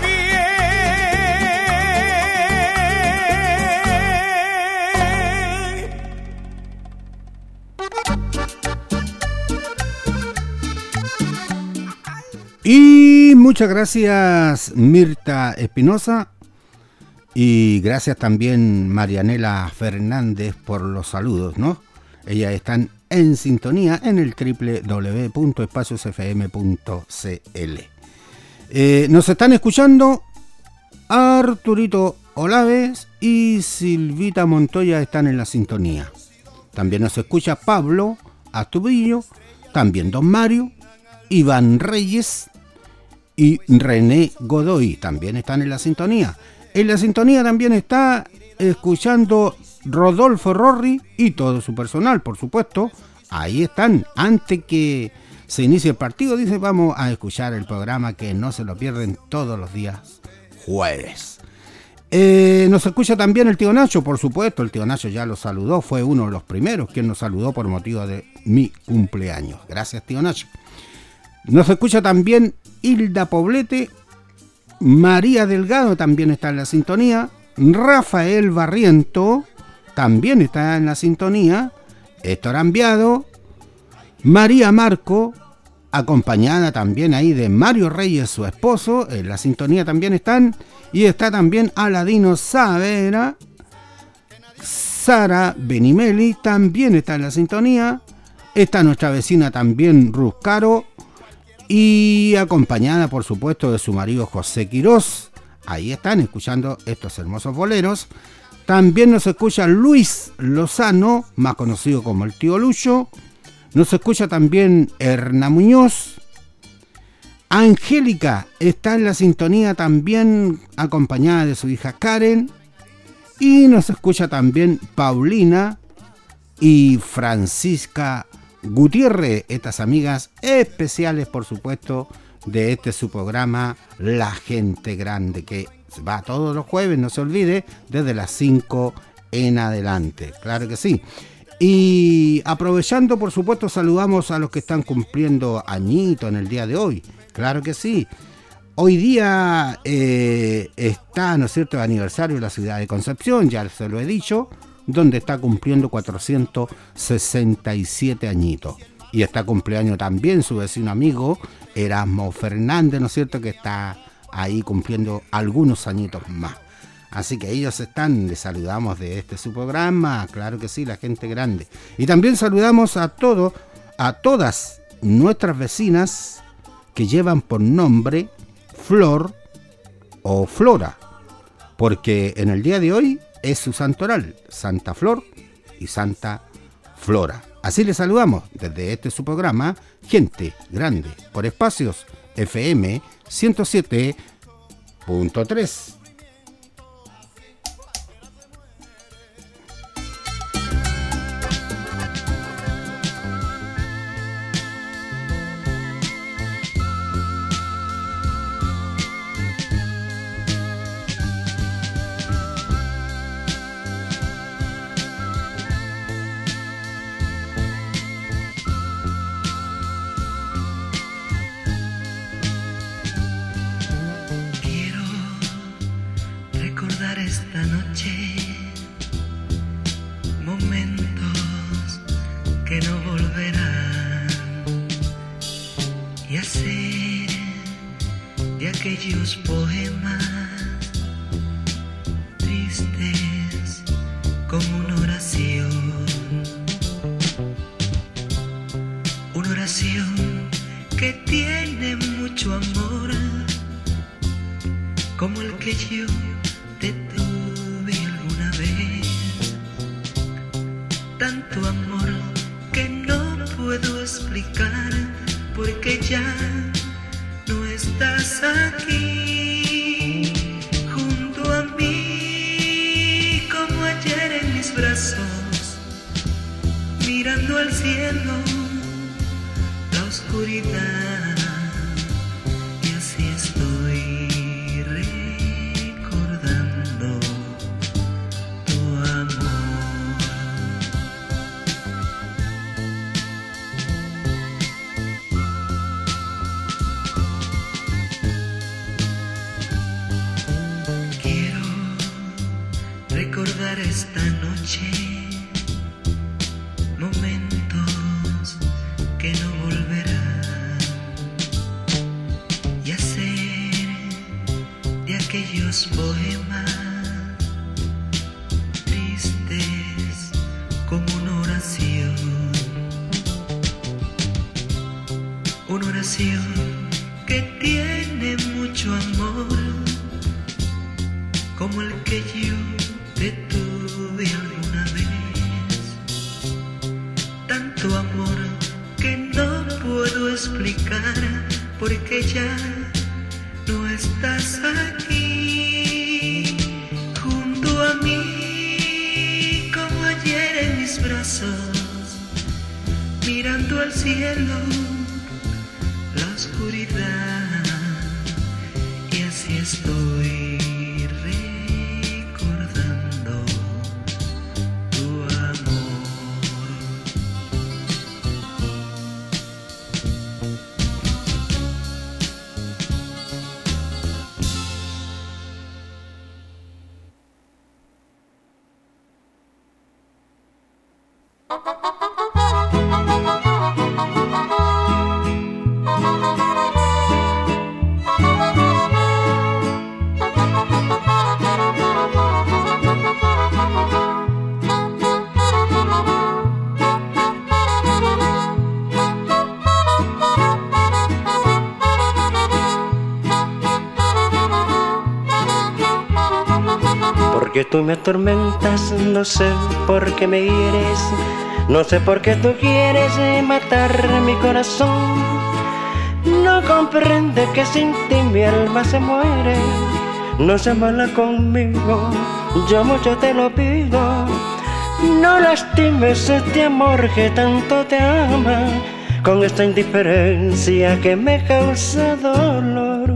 Y muchas gracias Mirta Espinosa y gracias también Marianela Fernández por los saludos, ¿no? Ellas están en sintonía en el doble u doble u doble u punto espacios f m punto c l. Eh, nos están escuchando Arturito Olaves y Silvita Montoya están en la sintonía. También nos escucha Pablo Astubillo, también Don Mario, Iván Reyes y René Godoy también están en la sintonía. En la sintonía también está escuchando Rodolfo Rorri y todo su personal, por supuesto. Ahí están. Antes que se inicie el partido, dice, vamos a escuchar el programa que no se lo pierden todos los días jueves. Eh, nos escucha también el tío Nacho, por supuesto. El tío Nacho ya lo saludó, fue uno de los primeros quien nos saludó por motivo de mi cumpleaños. Gracias, tío Nacho. Nos escucha también Hilda Poblete, María Delgado también está en la sintonía, Rafael Barriento también está en la sintonía, Héctor Ambiado, María Marco, acompañada también ahí de Mario Reyes, su esposo, en la sintonía también están, y está también Aladino Saavedra, Sara Benimeli también está en la sintonía, está nuestra vecina también Ruth Caro, y acompañada por supuesto de su marido José Quirós. Ahí están escuchando estos hermosos boleros. También nos escucha Luis Lozano, más conocido como el tío Lucho. Nos escucha también Erna Muñoz. Angélica está en la sintonía también acompañada de su hija Karen. Y nos escucha también Paulina y Francisca Gutiérrez, estas amigas especiales, por supuesto, de este su programa La Gente Grande, que va todos los jueves, no se olvide, desde las cinco en adelante. Claro que sí. Y aprovechando, por supuesto, saludamos a los que están cumpliendo añito en el día de hoy. Claro que sí. Hoy día eh, está, ¿no es cierto?, el aniversario de la ciudad de Concepción, ya se lo he dicho, donde está cumpliendo cuatrocientos sesenta y siete añitos. Y está cumpleaños también su vecino amigo Erasmo Fernández, ¿no es cierto?, que está ahí cumpliendo algunos añitos más. Así que ellos están, les saludamos de este su programa, claro que sí, La Gente Grande. Y también saludamos a todos, a todas nuestras vecinas que llevan por nombre Flor o Flora, porque en el día de hoy es su santoral, Santa Flor y Santa Flora. Así les saludamos desde este su programa, Gente Grande, por Espacios F M ciento siete punto tres. Esta noche momentos que no volverán y hacer de aquellos poemas tristes como una oración, una oración que tiene mucho amor como el que yo te tuve alguna vez, tanto amor que no puedo explicar, porque ya no estás aquí junto a mí, como ayer en mis brazos, mirando al cielo, la oscuridad, y así estoy esta noche momentos que no volverán esos poemas tristes como una oración, una oración que tiene mucho amor, como el que yo te tuve alguna vez. Tanto amor que no puedo explicar, porque ya no estás aquí junto a mí, como ayer en mis brazos, mirando al cielo, la oscuridad, y así estoy recordando tu amor. Porque tú me atormentas, no sé por qué me hieres, no sé por qué tú quieres matar mi corazón. No comprende que sin ti mi alma se muere. No seas mala conmigo, yo mucho te lo pido. No lastimes este amor que tanto te ama, con esta indiferencia que me causa dolor.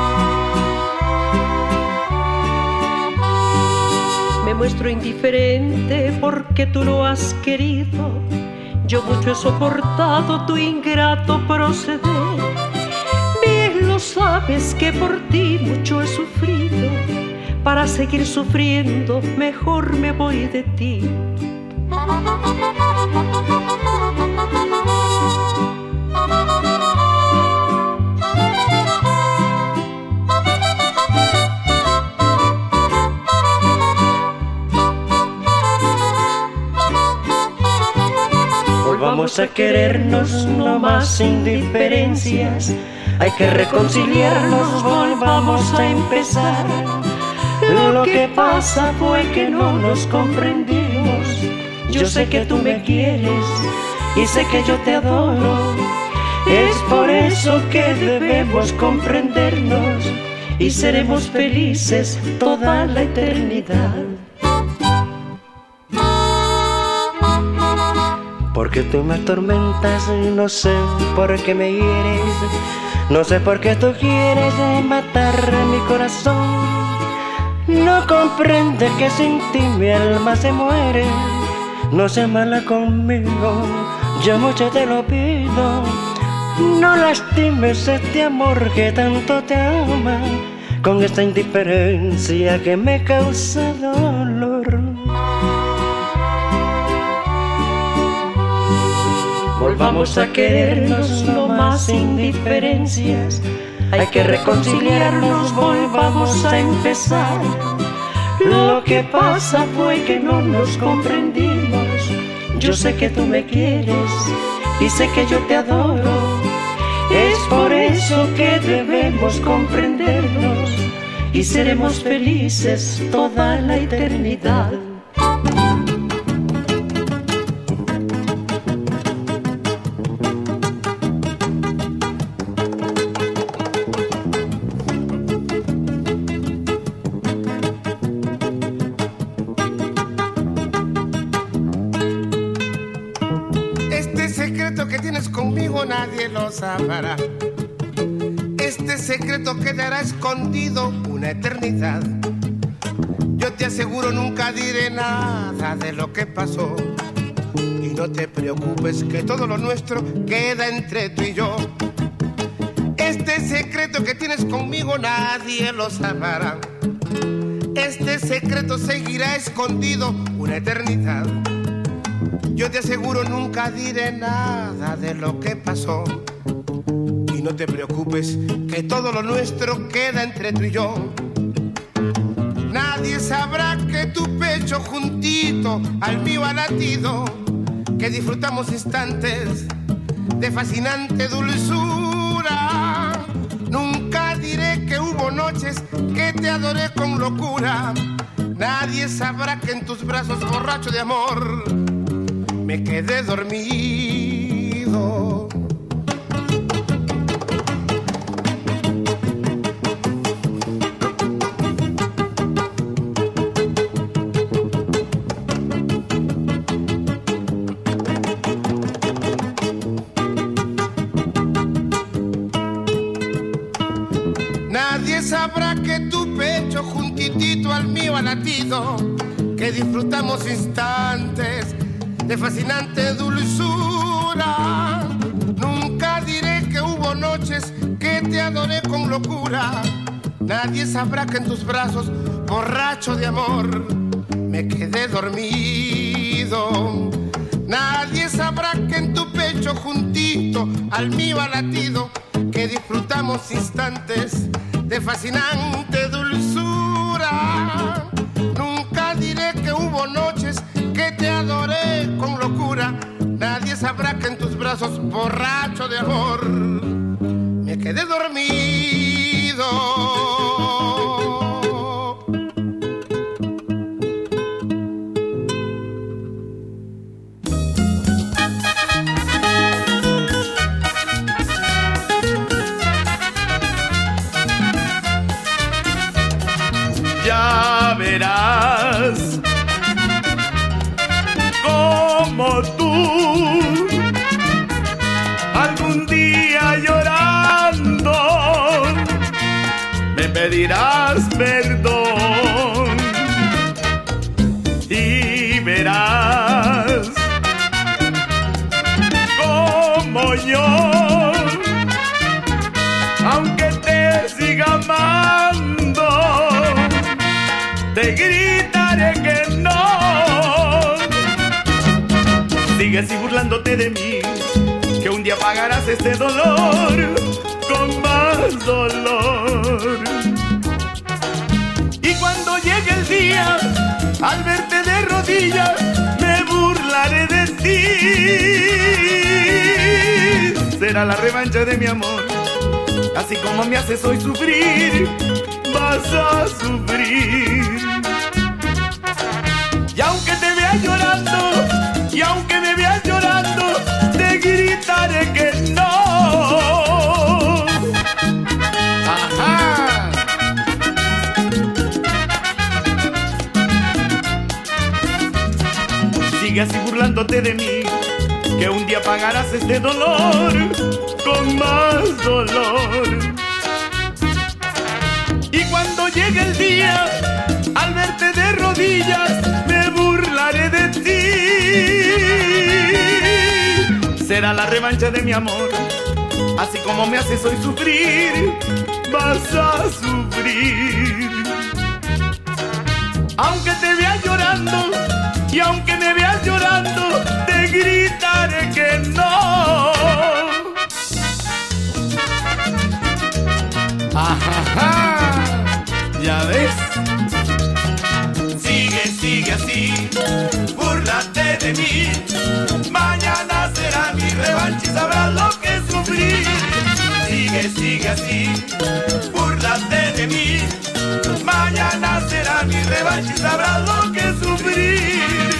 Me muestro indiferente porque tú lo has querido. Yo mucho he soportado tu ingrato proceder. Bien lo sabes que por ti mucho he sufrido. Para seguir sufriendo mejor me voy de ti. Vamos a querernos, no más indiferencias. Hay que reconciliarnos, volvamos a empezar. Lo que pasa fue que no nos comprendimos. Yo sé que tú me quieres y sé que yo te adoro. Es por eso que debemos comprendernos y seremos felices toda la eternidad. Porque tú me atormentas, no sé por qué me hieres, no sé por qué tú quieres matar mi corazón. No comprende que sin ti mi alma se muere. No seas mala conmigo, yo mucho te lo pido. No lastimes este amor que tanto te ama, con esta indiferencia que me causa dolor. Volvamos a querernos, no más indiferencias. Hay que reconciliarnos, volvamos a empezar. Lo que pasa fue que no nos comprendimos. Yo sé que tú me quieres y sé que yo te adoro. Es por eso que debemos comprendernos y seremos felices toda la eternidad. Nadie lo sabrá. Este secreto quedará escondido una eternidad. Yo te aseguro nunca diré nada de lo que pasó. Y no te preocupes que todo lo nuestro queda entre tú y yo. Este secreto que tienes conmigo nadie lo sabrá. Este secreto seguirá escondido una eternidad. Yo te aseguro nunca diré nada de lo que pasó. Y no te preocupes que todo lo nuestro queda entre tú y yo. Nadie sabrá que tu pecho juntito al mío ha latido, que disfrutamos instantes de fascinante dulzura. Nunca diré que hubo noches que te adoré con locura. Nadie sabrá que en tus brazos borracho de amor me quedé dormido. Nadie sabrá que tu pecho juntitito al mío ha latido, que disfrutamos instantes de fascinante dulzura. Nunca diré que hubo noches que te adoré con locura. Nadie sabrá que en tus brazos, borracho de amor, me quedé dormido. Nadie sabrá que en tu pecho juntito al mío ha latido, que disfrutamos instantes de fascinante dulzura. Nunca diré que hubo noches que te adoré con locura. Nadie sabrá que en tus brazos, borracho de amor, me quedé dormido. Ya verás como tú algún día llorando me pedirás perdón y verás como yo, aunque te siga amando, te gritaré que no. Sigue así burlándote de mí, que un día pagarás este dolor con más dolor. Y cuando llegue el día, al verte de rodillas, me burlaré de ti. Será la revancha de mi amor, así como me haces hoy sufrir, vas a sufrir. Y aunque te veas llorando, y aunque me veas llorando, te gritaré que no. Ajá. Sigue así burlándote de mí, que un día pagarás este dolor con más dolor. Y cuando llegue el día, al verte de rodillas, me burlaré de ti. Será la revancha de mi amor, así como me haces hoy sufrir, vas a sufrir. Aunque te veas llorando, y aunque me veas llorando, te gritaré que no. Ajá, ya ves. Sigue, sigue así, búrlate de mí. Mañana será mi revancha y sabrás lo que es sufrir. Sigue, sigue así, búrlate de mí. Mañana será mi revancha y sabrás lo que es sufrir.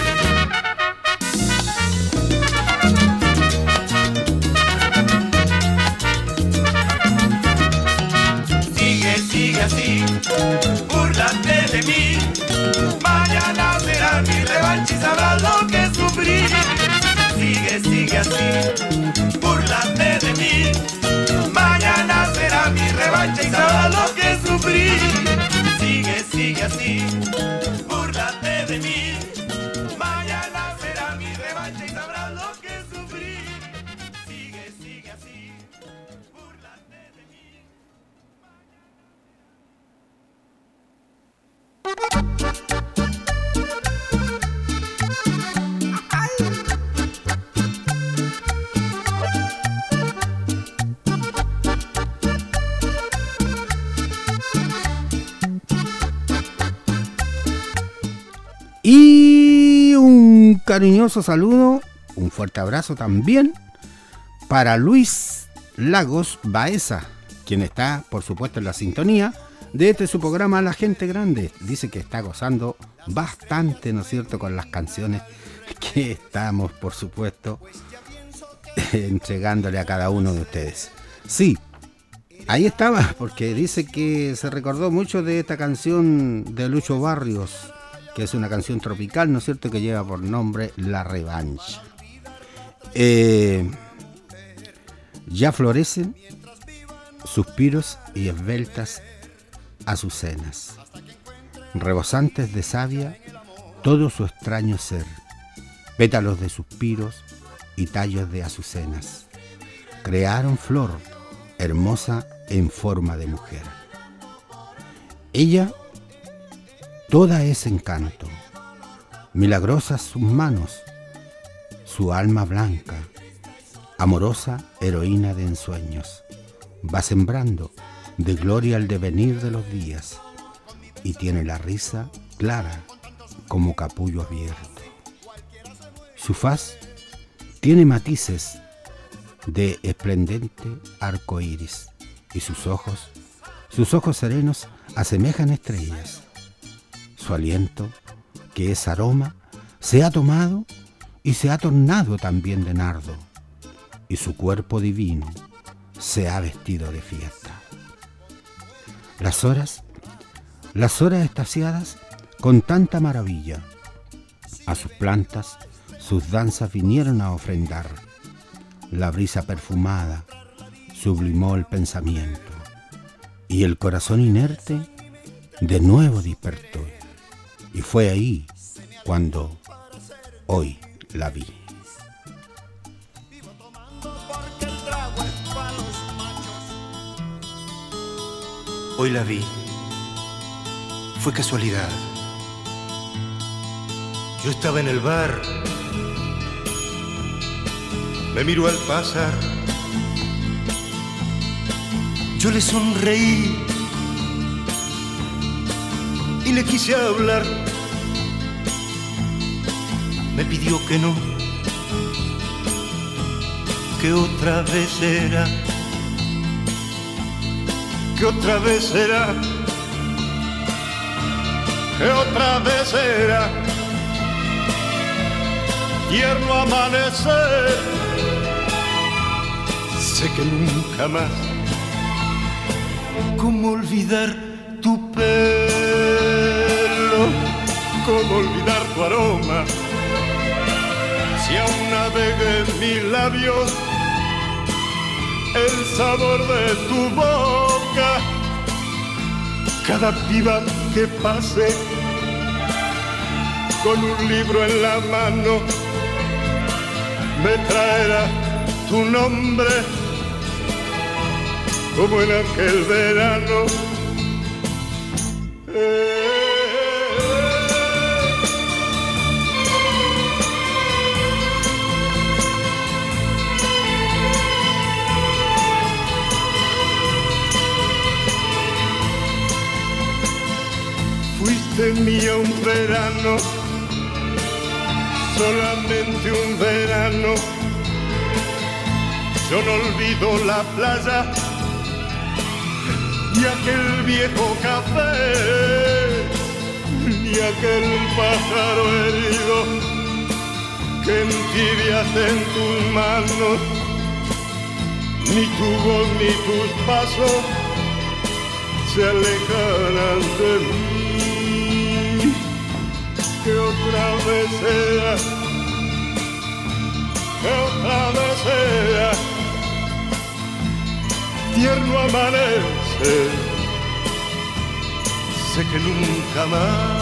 Sigue así, búrlate de mí. Mañana será mi revancha y sabrás lo que es sufrir. Sigue, sigue así, búrlate de mí. Mañana será mi revancha y sabrás lo que es sufrir. Sigue, sigue así, búrlate de mí. Mañana será mi revancha y sabrás lo que es sufrir. Sigue, sigue así, búrlate de mí. cariñoso saludo, un fuerte abrazo también para Luis Lagos Baeza, quien está, por supuesto, en la sintonía de este su programa La Gente Grande. Dice que está gozando bastante, ¿no es cierto?, con las canciones que estamos, por supuesto, entregándole a cada uno de ustedes. Sí, ahí estaba, porque dice que se recordó mucho de esta canción de Lucho Barrios, que es una canción tropical, ¿no es cierto?, que lleva por nombre La Revancha. Eh, ya florecen suspiros y esbeltas azucenas, rebosantes de savia todo su extraño ser, pétalos de suspiros y tallos de azucenas, crearon flor hermosa en forma de mujer. Ella toda es encanto, milagrosas sus manos, su alma blanca, amorosa heroína de ensueños, va sembrando de gloria el devenir de los días y tiene la risa clara como capullo abierto. Su faz tiene matices de esplendente arco iris y sus ojos, sus ojos serenos asemejan estrellas. Su aliento, que es aroma, se ha tomado y se ha tornado también de nardo, y su cuerpo divino se ha vestido de fiesta. Las horas, las horas extasiadas con tanta maravilla, a sus plantas sus danzas vinieron a ofrendar. La brisa perfumada sublimó el pensamiento, y el corazón inerte de nuevo despertó. Y fue ahí cuando hoy la vi. Hoy la vi. Fue casualidad. Yo estaba en el bar. Me miró al pasar. Yo le sonreí y le quise hablar. Me pidió que no, que otra vez será, que otra vez será, que otra vez será. Tierno amanecer, sé que nunca más. ¿Cómo olvidar tu pelo? ¿Cómo olvidar tu aroma? Si aún navega en mis labios el sabor de tu boca, cada piba que pase con un libro en la mano me traerá tu nombre como en aquel verano. Eh, Fuiste mía un verano, solamente un verano. Yo no olvido la playa y aquel viejo café, ni aquel pájaro herido que entibiaste en tus manos, ni tu voz ni tus pasos se alejarán de mí. Que otra vez sea, que otra vez sea, tierno amanecer, sé que nunca más.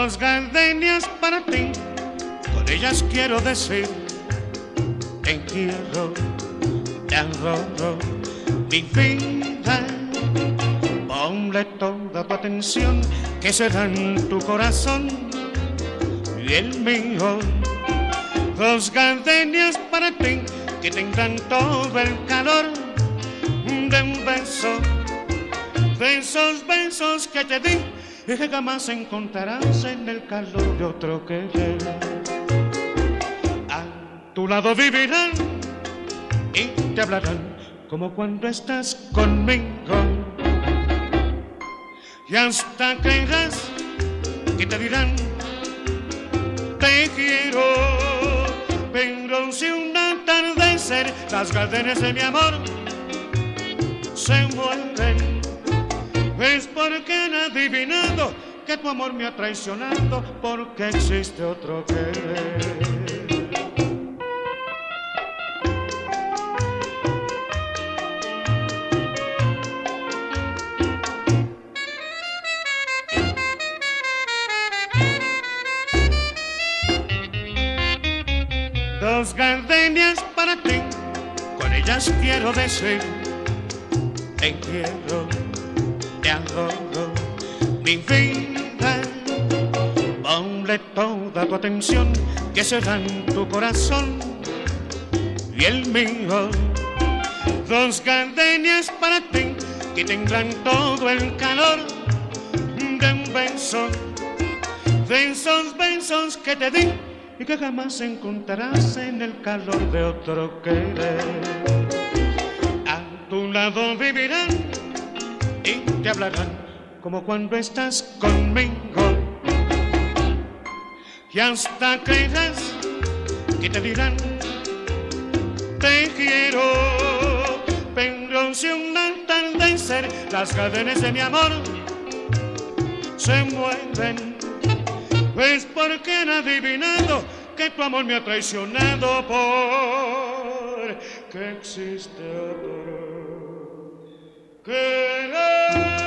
Dos gardenias para ti, con ellas quiero decir, te quiero, te adoro, mi vida. Ponle toda tu atención, que será en tu corazón y el mío. Dos gardenias para ti, que tendrán todo el calor de un beso, de esos besos que te di y que jamás encontrarás en el calor de otro querer. A tu lado vivirán y te hablarán como cuando estás conmigo, y hasta creerás que te dirán te quiero. Pero si un atardecer las gardenias de mi amor se mueren, es porque han adivinado que tu amor me ha traicionado, porque existe otro querer. Dos gardenias para ti, con ellas quiero decir, te quiero, te adoro, mi vida. Ponle toda tu atención, que será en tu corazón y el mío. Dos gardenias para ti, que tendrán todo el calor de un beso, de esos besos que te di y que jamás encontrarás en el calor de otro querer. A tu lado vivirán y te hablarán como cuando estás conmigo, y hasta creerás que te dirán te quiero. Pero si un atardecer las cadenas de mi amor se mueven, es porque han adivinado que tu amor me ha traicionado, porque existe otro querer.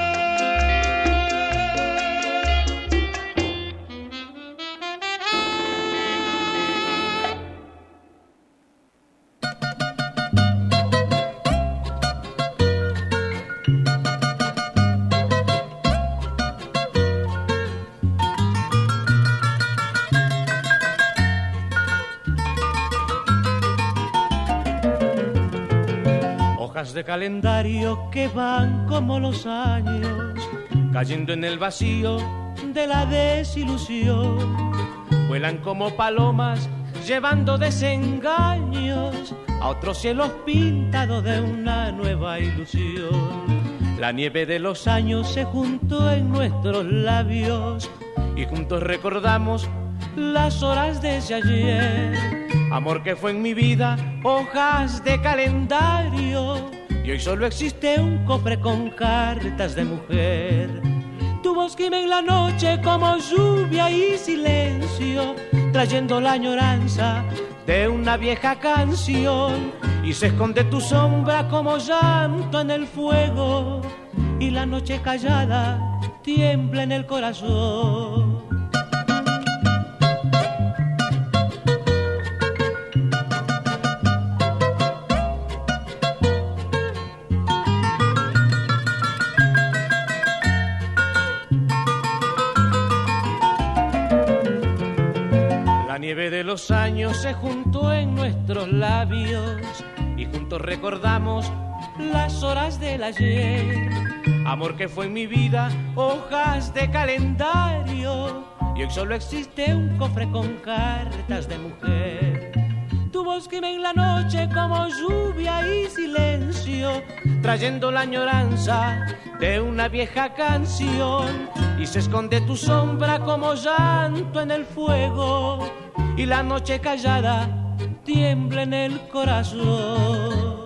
De calendario que van como los años, cayendo en el vacío de la desilusión. Vuelan como palomas llevando desengaños a otros cielos pintados de una nueva ilusión. La nieve de los años se juntó en nuestros labios y juntos recordamos las horas de ese ayer. Amor que fue en mi vida hojas de calendario, y hoy solo existe un cofre con cartas de mujer. Tu voz gime en la noche como lluvia y silencio, trayendo la añoranza de una vieja canción. Y se esconde tu sombra como llanto en el fuego, y la noche callada tiembla en el corazón. La nieve de los años se juntó en nuestros labios y juntos recordamos las horas del ayer. Amor que fue en mi vida hojas de calendario, y hoy solo existe un cofre con cartas de mujer. Tu voz gime en la noche como lluvia y silencio, trayendo la añoranza de una vieja canción. Y se esconde tu sombra como llanto en el fuego, y la noche callada tiembla en el corazón.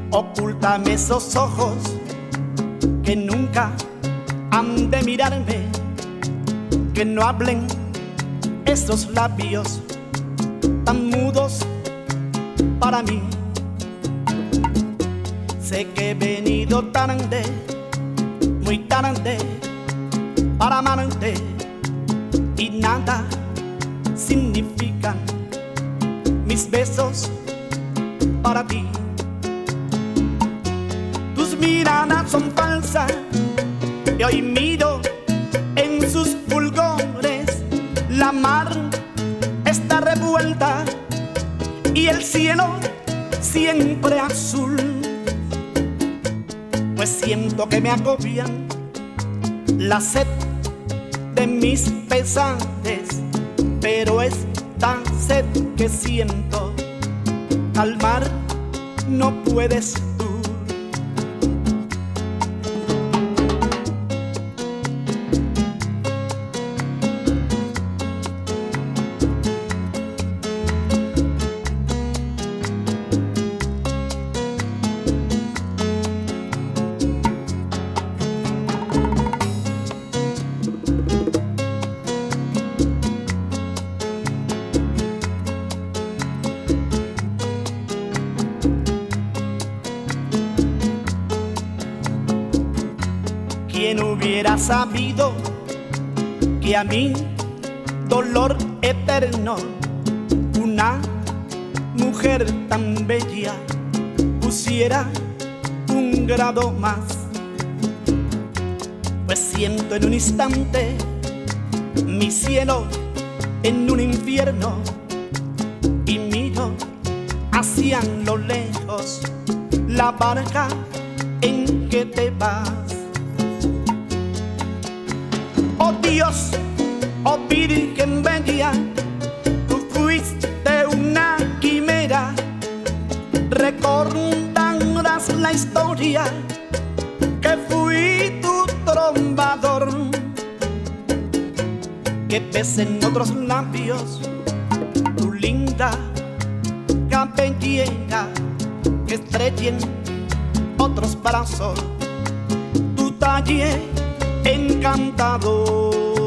Ocúltame esos ojos que nunca han de mirarme, que no hablen esos labios tan mudos para mí. Sé que he venido tarde, muy tarde, para amarte, y nada significan mis besos para ti. Tus miradas son falsas y hoy miro en sus fulgores. La mar está revuelta y el cielo siempre azul. Pues siento que me agobian la sed de mis pesares, pero esta sed que siento calmar no puedes tú. Sabido que a mí dolor eterno una mujer tan bella pusiera un grado más. Pues siento en un instante mi cielo en un infierno y miro hacia lo lejos la barca en que te vas. Oh Dios, oh Virgen bella, tú fuiste una quimera. Recordarás la historia que fui tu trovador, que ves en otros labios tu linda cabellera, que estrechen otros brazos tu talle encantador.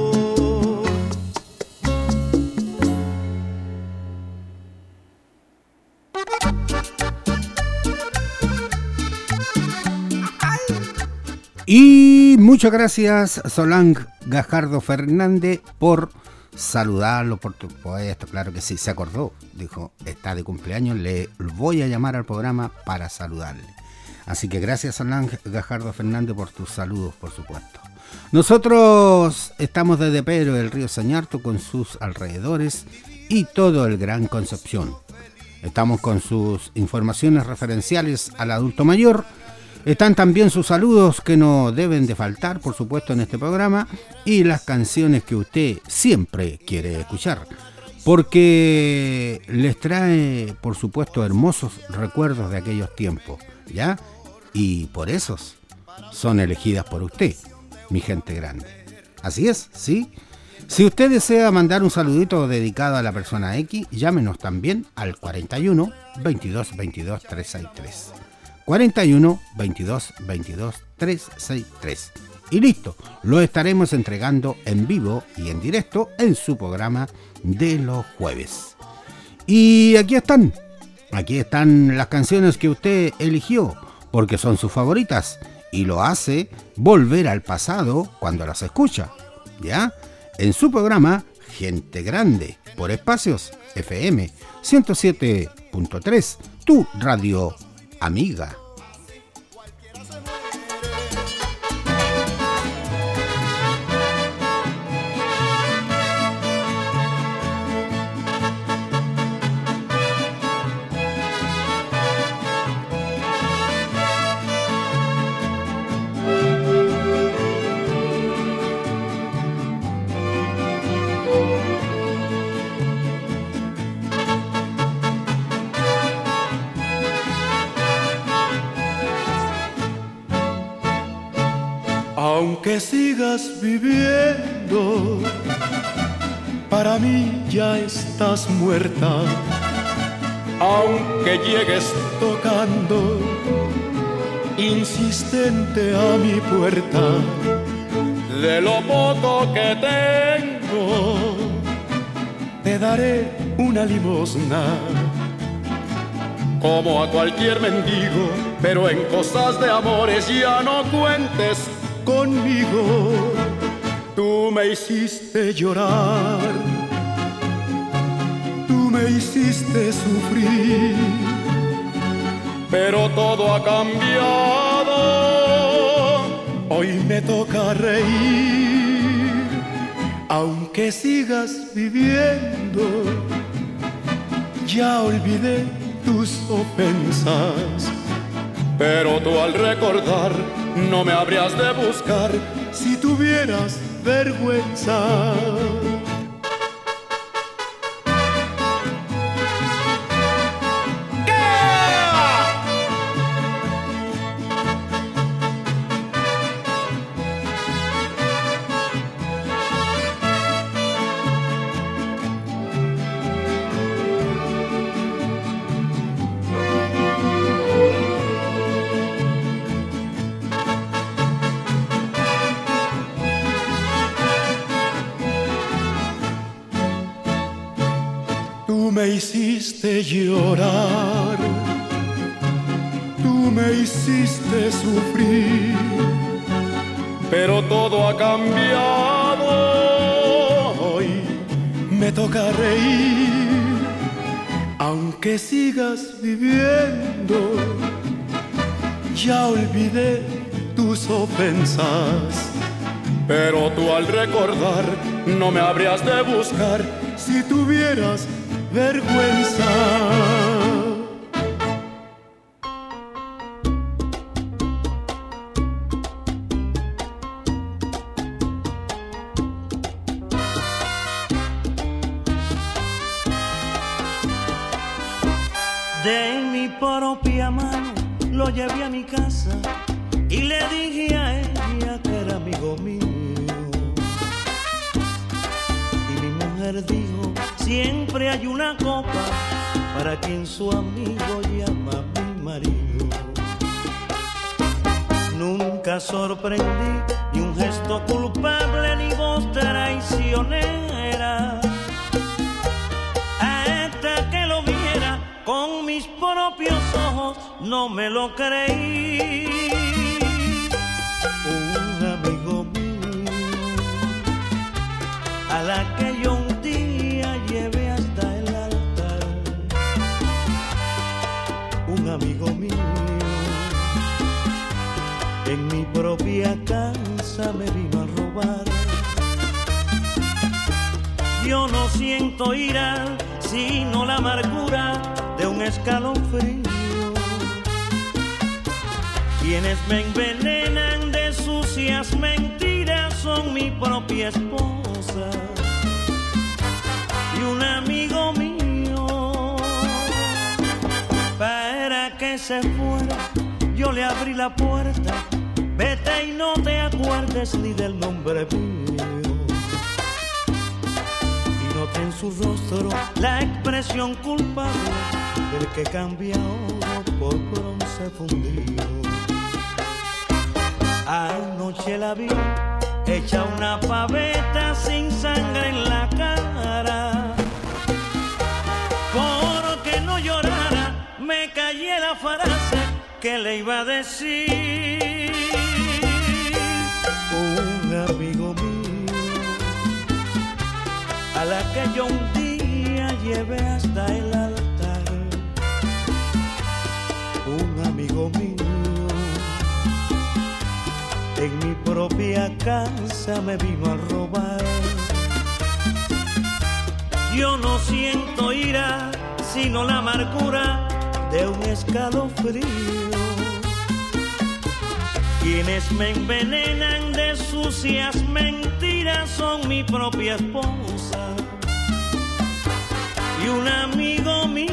Y muchas gracias Solange Gajardo Fernández por saludarlo, por tu puesto. Claro que sí, se acordó, dijo, está de cumpleaños, le voy a llamar al programa para saludarle. Así que gracias Solange Gajardo Fernández por tus saludos, por supuesto. Nosotros estamos desde Pedro del Río Sañarto con sus alrededores y todo el Gran Concepción. Estamos con sus informaciones referenciales al adulto mayor. Están también sus saludos que no deben de faltar, por supuesto, en este programa, y las canciones que usted siempre quiere escuchar, porque les trae, por supuesto, hermosos recuerdos de aquellos tiempos, ¿ya? Y por esos son elegidas por usted, mi gente grande. Así es, ¿sí? Si usted desea mandar un saludito dedicado a la persona X, llámenos también al cuarenta y uno, veintidós, veintidós, trescientos sesenta y tres. cuarenta y uno, veintidós, veintidós, trescientos sesenta y tres. Y listo, lo estaremos entregando en vivo y en directo en su programa de los jueves. Y aquí están, aquí están las canciones que usted eligió, porque son sus favoritas, y lo hace volver al pasado cuando las escucha, ¿ya? En su programa Gente Grande, por Espacios F M ciento siete punto tres, tu radio amiga. Aunque sigas viviendo, para mí ya estás muerta. Aunque llegues tocando insistente a mi puerta. De lo poco que tengo, te daré una limosna, como a cualquier mendigo, pero en cosas de amores ya no cuentes conmigo. Tú me hiciste llorar, tú me hiciste sufrir, pero todo ha cambiado, hoy me toca reír. Aunque sigas viviendo, ya olvidé tus ofensas, pero tú al recordar no me habrías de buscar si tuvieras vergüenza. Me hiciste llorar, tú me hiciste sufrir, pero todo ha cambiado, hoy me toca reír. Aunque sigas viviendo, ya olvidé tus ofensas, pero tú al recordar no me habrías de buscar si tuvieras vergüenza. De mi propia mano lo llevé a mi casa y le dije a ella que era amigo mío. Y mi mujer dijo: siempre hay una copa para quien su amigo llama a mi marido. Nunca sorprendí ni un gesto culpable ni voz traicionera, hasta que lo viera con mis propios ojos no me lo creí. Un amigo mío a la que yo un día llevé hasta el altar, un amigo mío en mi propia casa me vino a robar. Yo no siento ira, sino la amargura de un escalofrío. Quienes me envenenan de sucias mentiras son mi propia esposa y un amigo mío. Para que se fuera, yo le abrí la puerta. Vete y no te acuerdes ni del nombre mío. Y noté en su rostro la expresión culpable del que cambia oro por bronce fundido. Anoche la vi hecha una paveta sin sangre en la cara. Porque no llorara, me callé la frase que le iba a decir. Un amigo mío a la que yo un día llevé hasta el altar, un amigo mío en mi propia casa me vino a robar. Yo no siento ira, sino la amargura de un escalofrío. Quienes me envenenan de sucias mentiras son mi propia esposa y un amigo mío.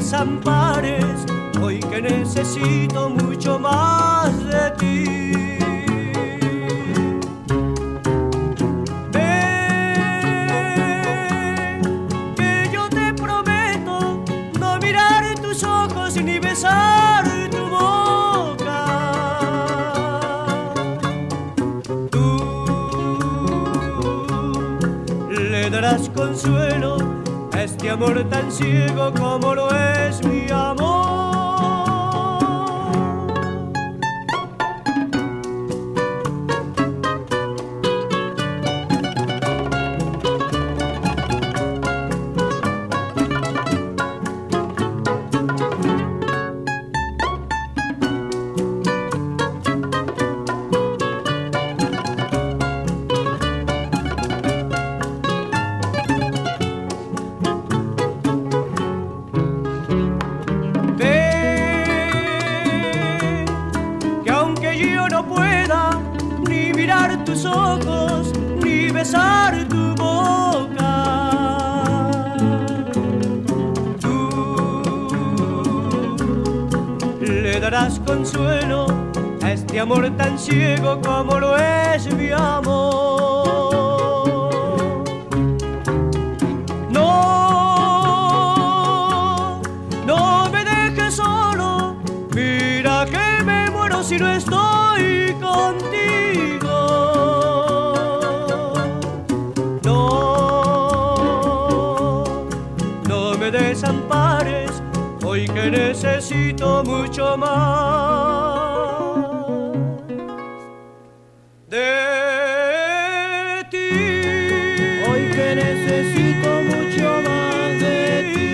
desampares, hoy que necesito mucho más de ti. Ven, que yo te prometo no mirar tus ojos ni besar tu boca. Tú le darás consuelo a este amor tan ciego como lo es mi amor. Consuelo a este amor tan ciego como lo es mi amor. No, no me dejes solo, mira que me muero si no estoy contigo. No, no me desampares, hoy que necesito mucho más de ti. Hoy que necesito mucho más de ti.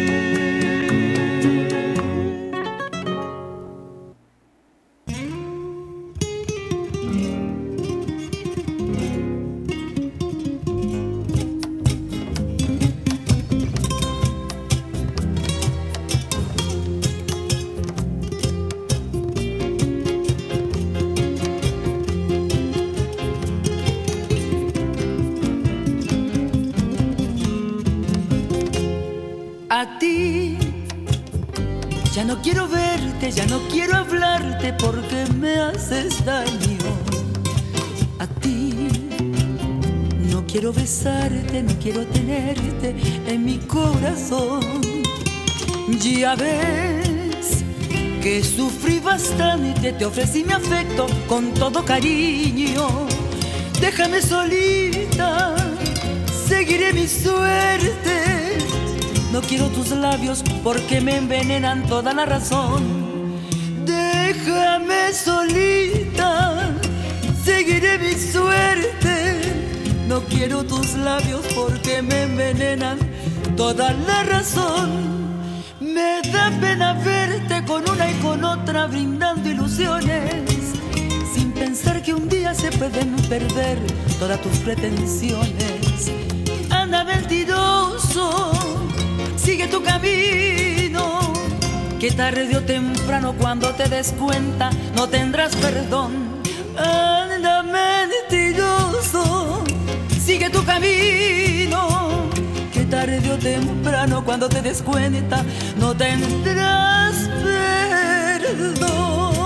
A ti ya no quiero verte, ya no quiero hablarte porque me haces daño. A ti no quiero besarte, no quiero tenerte en mi corazón. Ya ves que sufrí bastante, te ofrecí mi afecto con todo cariño. Déjame solita, seguiré mi suerte. No quiero tus labios porque me envenenan toda la razón. Déjame solita, seguiré mi suerte. No quiero tus labios porque me envenenan toda la razón. Me da pena verte con una y con otra brindando ilusiones, sin pensar que un día se pueden perder todas tus pretensiones. Anda mentiroso, sigue tu camino, que tarde o temprano cuando te des cuenta no tendrás perdón. Anda mentiroso, sigue tu camino, que tarde o temprano cuando te des cuenta no tendrás perdón.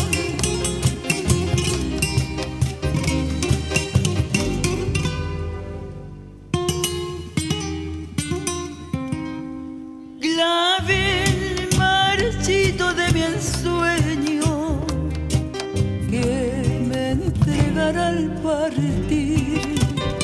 Clavel marchito de mi ensueño que me entregará al partir.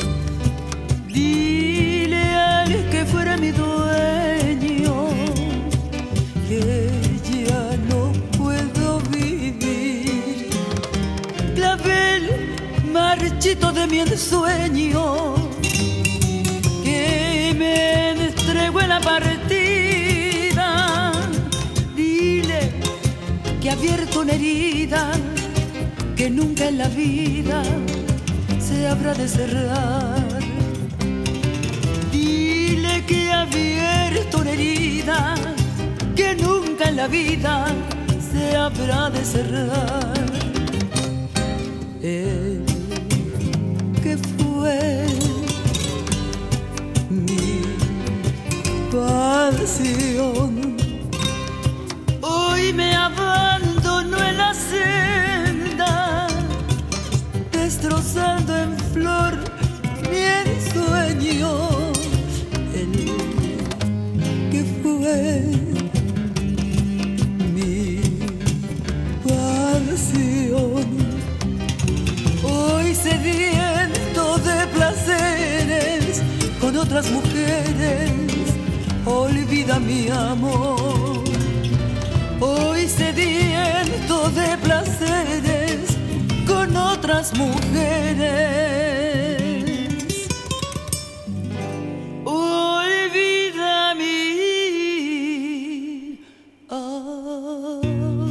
Dile al que fuera mi dueño que ya no puedo vivir. Clavel marchito de mi ensueño que me entregó en la partida. Que ha abierto una herida que nunca en la vida se habrá de cerrar. Dile que ha abierto una herida que nunca en la vida se habrá de cerrar. Él que fue mi pasión otras mujeres, olvida mi amor. Hoy sediento de placeres con otras mujeres. Olvida mi amor.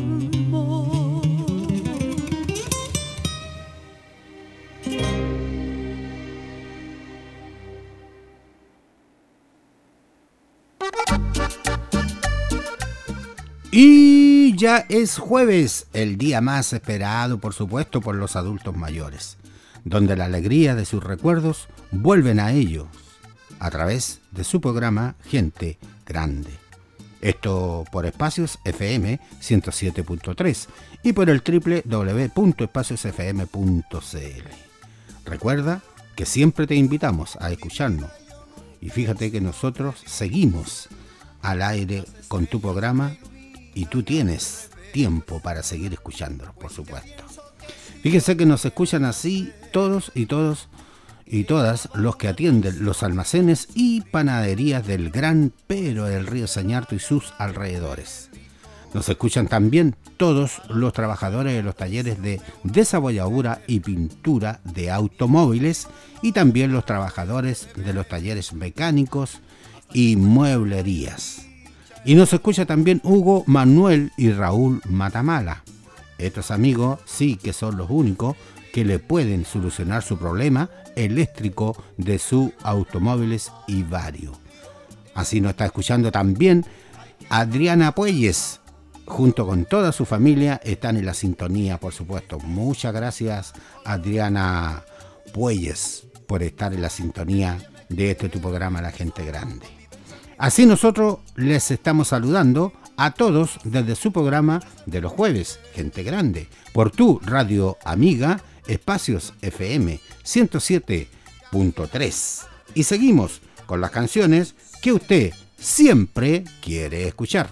Y ya es jueves, el día más esperado, por supuesto, por los adultos mayores, donde la alegría de sus recuerdos vuelven a ellos a través de su programa Gente Grande. Esto por Espacios F M ciento siete punto tres y por el doble u doble u doble u punto espacios f m punto c l. Recuerda que siempre te invitamos a escucharnos y fíjate que nosotros seguimos al aire con tu programa y tú tienes tiempo para seguir escuchándolos, por supuesto. Fíjense que nos escuchan así todos y todos y todas los que atienden los almacenes y panaderías del Gran Pero del Río Sañarto y sus alrededores. Nos escuchan también todos los trabajadores de los talleres de desabolladura y pintura de automóviles y también los trabajadores de los talleres mecánicos y mueblerías. Y nos escucha también Hugo, Manuel y Raúl Matamala. Estos amigos sí que son los únicos que le pueden solucionar su problema eléctrico de sus automóviles y varios. Así nos está escuchando también Adriana Puelles. Junto con toda su familia están en la sintonía, por supuesto. Muchas gracias, Adriana Puelles, por estar en la sintonía de este tu programa La Gente Grande. Así nosotros les estamos saludando a todos desde su programa de los jueves, Gente Grande, por tu radio amiga Espacios F M ciento siete punto tres. Y seguimos con las canciones que usted siempre quiere escuchar.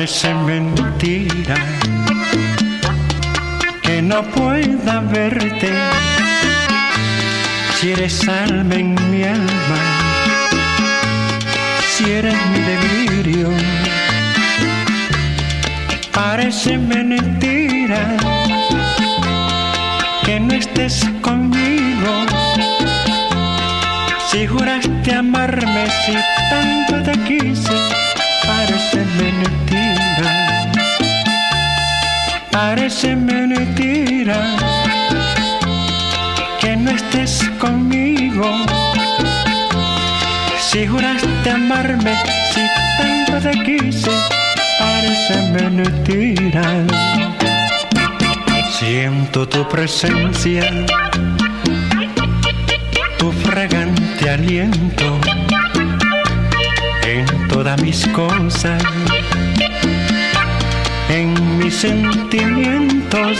Parece mentira que no pueda verte, si eres alma en mi alma, si eres mi delirio. Parece mentira que no estés conmigo, si juraste amarme, si tanto te quise. Parece mentira, parece mentira que no estés conmigo, si juraste amarme, si tanto te quise. Parece mentira. Siento tu presencia, tu fragante aliento en todas mis cosas, en mis sentimientos.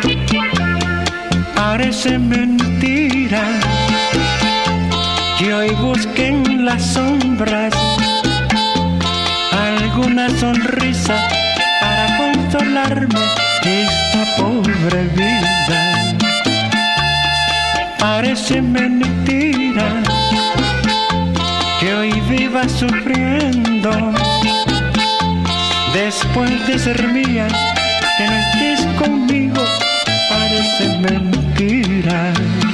Parece mentira que hoy busque en las sombras alguna sonrisa para consolarme esta pobre vida. Parece mentira que hoy viva sufriendo después de ser mía, que no estés conmigo. Parece mentira.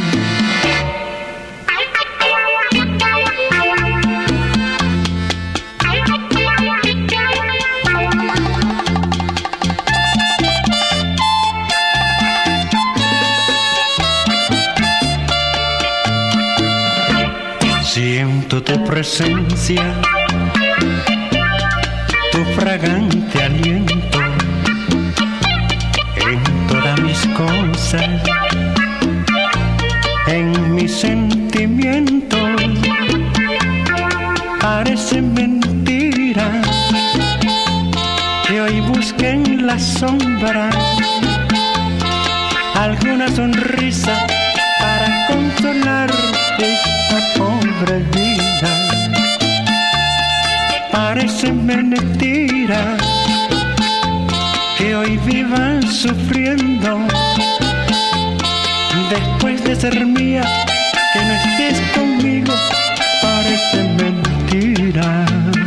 Siento tu presencia, tu fragante aliento en todas mis cosas, en mis sentimientos. Parece mentira que hoy busque en las sombras alguna sonrisa para consolar esta pobre vida. Parece mentira que hoy vivan sufriendo después de ser mía, que no estés conmigo. Parece mentira.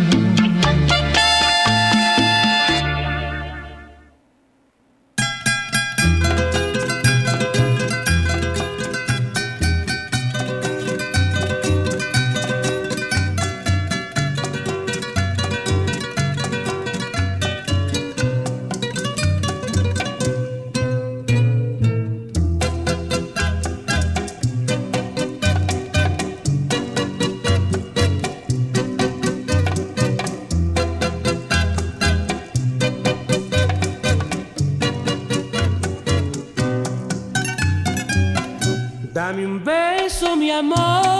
Dame un beso, mi amor,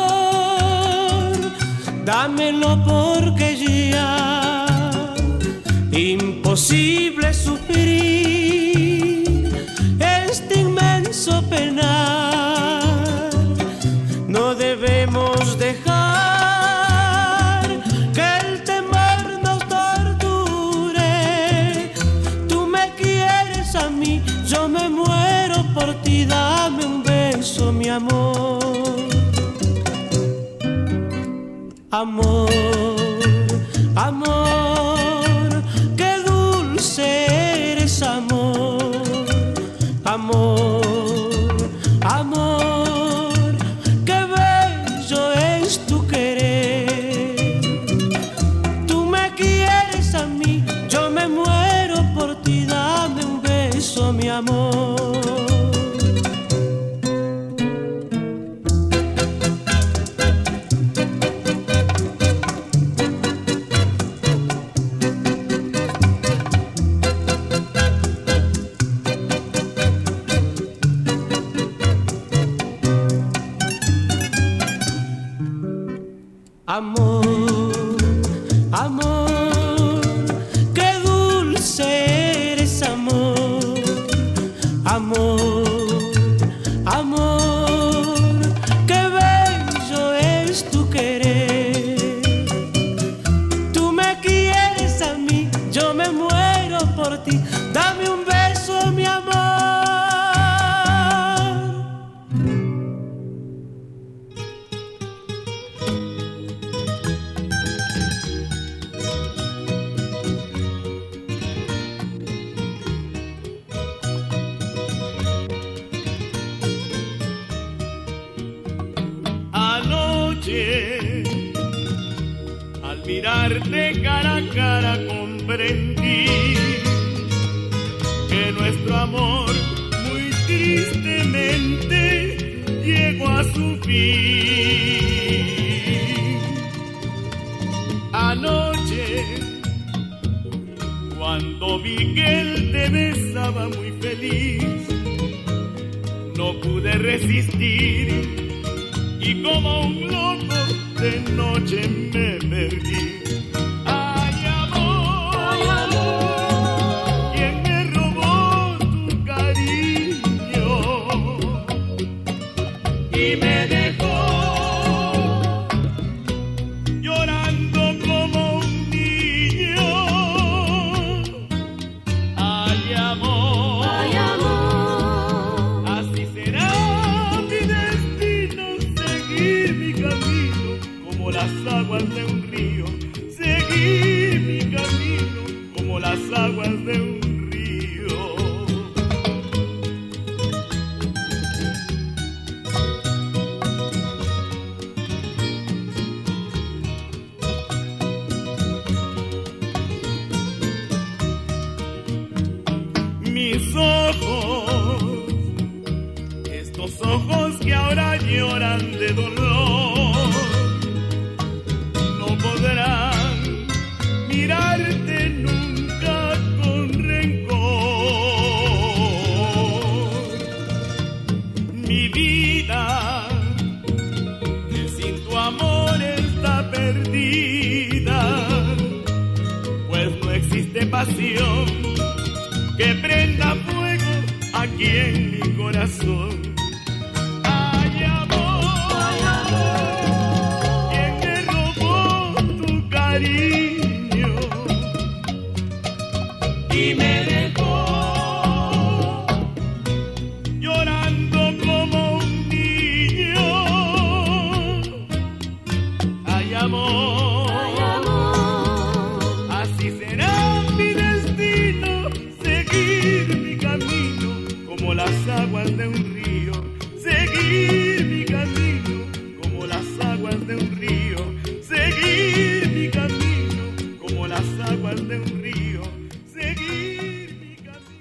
dámelo porque ya imposible sufrir este inmenso penar. No debemos dejar que el temor nos torture. Tú me quieres a mí, yo me muero por ti. Dame un beso, mi amor, amor, amor, qué dulce eres, amor, amor, amor, qué bello es tu querer. Tú me quieres a mí, yo me muero por ti. Dame un beso, mi amor. mirarte cara a cara comprendí que nuestro amor muy tristemente llegó a su fin. Anoche, cuando vi que él te besaba muy feliz, no pude resistir y como un loco de noche me perdí. Ay, amor, ay, amor, ¿quién me robó tu cariño y me dejó llorando como un niño? Ay, amor, ay, amor, así será mi destino, seguir mi camino como las aguas de un río, seguir mi camino como las aguas de un río. Mis ojos, estos ojos que ahora lloran de dolor, no podrán mirarte nunca con rencor. Mi vida, que sin tu amor está perdida, pues no existe pasión que prenda fuego aquí en mi corazón. Ay, amor, ay, amor, ¿quién me robó tu cariño y me dejó llorando como un niño? Ay, amor, ay, amor, así será mi destino, seguir mi camino como las aguas de un río, seguir mi camino como las aguas de un río, seguir mi camino como las aguas de un río, seguir mi camino.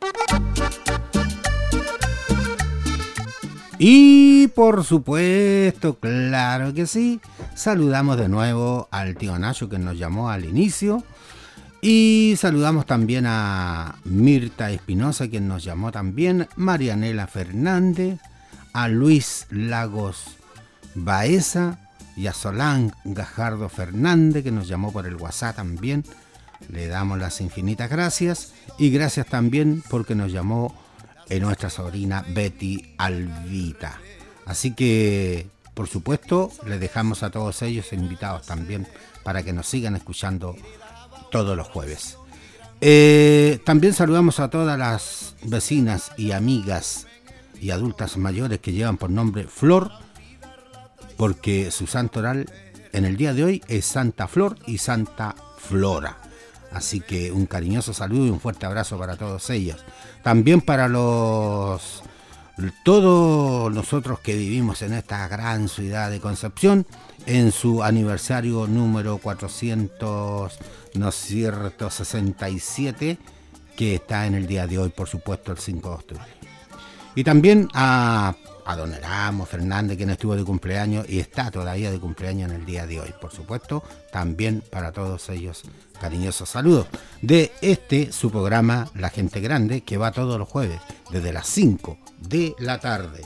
Y por supuesto, claro que sí, saludamos de nuevo al tío Nacho que nos llamó al inicio. Y saludamos también a Mirta Espinosa, quien nos llamó también, Marianela Fernández, a Luis Lagos Baeza y a Solán Gajardo Fernández, que nos llamó por el WhatsApp también. Le damos las infinitas gracias y gracias también porque nos llamó eh, nuestra sobrina Betty Alvita. Así que, por supuesto, les dejamos a todos ellos invitados también para que nos sigan escuchando todos los jueves. Eh, también saludamos a todas las vecinas y amigas y adultas mayores que llevan por nombre Flor, porque su santo oral en el día de hoy es Santa Flor y Santa Flora. Así que un cariñoso saludo y un fuerte abrazo para todos ellos. También para los todos nosotros que vivimos en esta gran ciudad de Concepción, en su aniversario número cuatrocientos, no es cierto, sesenta y siete, que está en el día de hoy, por supuesto, el cinco de octubre. Y también a, a don Erasmo Fernández, quien estuvo de cumpleaños y está todavía de cumpleaños en el día de hoy, por supuesto, también para todos ellos cariñosos saludos de este, su programa La Gente Grande, que va todos los jueves, desde las cinco de la tarde.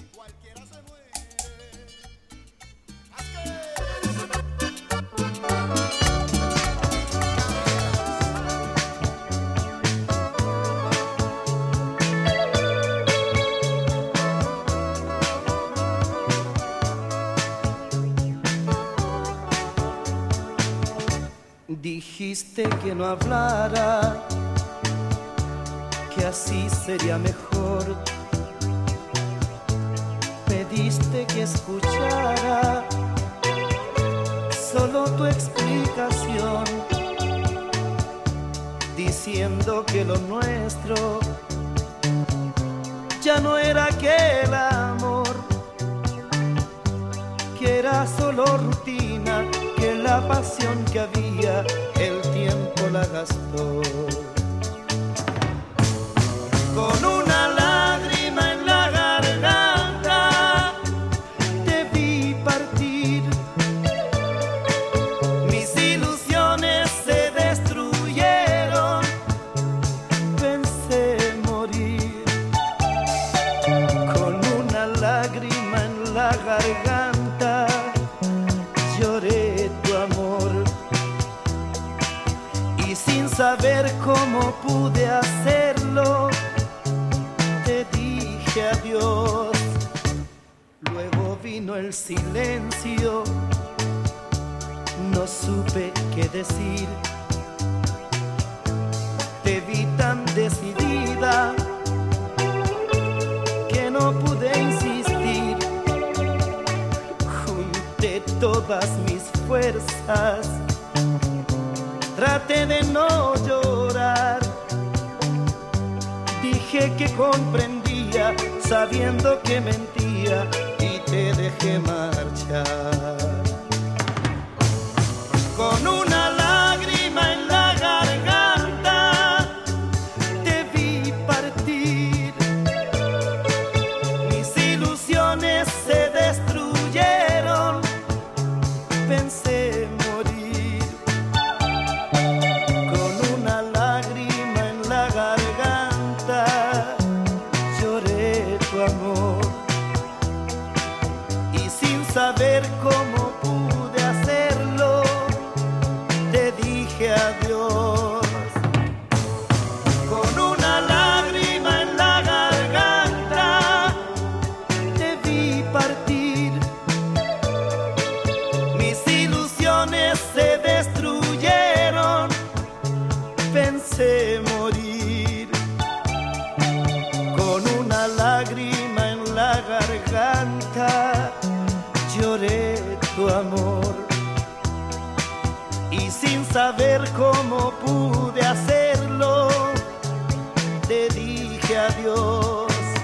Dijiste que no hablara, que así sería mejor. Pediste que escuchara solo tu explicación, diciendo que lo nuestro ya no era aquel amor, que era solo rutina, que el la pasión que había, el tiempo la gastó. Con una lágrima en la garganta te vi partir. Mis ilusiones se destruyeron, pensé morir. Con una lágrima en la garganta lloré tu amor. Y sin saber cómo pude hacerlo, te dije adiós. Luego vino el silencio, no supe qué decir. Te vi tan decidida que no pude insistir. Junté todas mis fuerzas, traté de no llorar. Dije que comprendía, sabiendo que mentía, y te dejé marchar. Con una lágrima en la garganta te vi partir. Mis ilusiones se destruyeron, pensé morir. Con una lágrima en la garganta lloré tu amor. Y sin saber cómo pude hacerlo, te dije adiós. Con una lágrima en la garganta te vi partir. Mis ilusiones se destruyeron, pensé morir. Con una lágrima en la garganta lloré tu amor. Y sin saber cómo pude hacerlo, te dije adiós.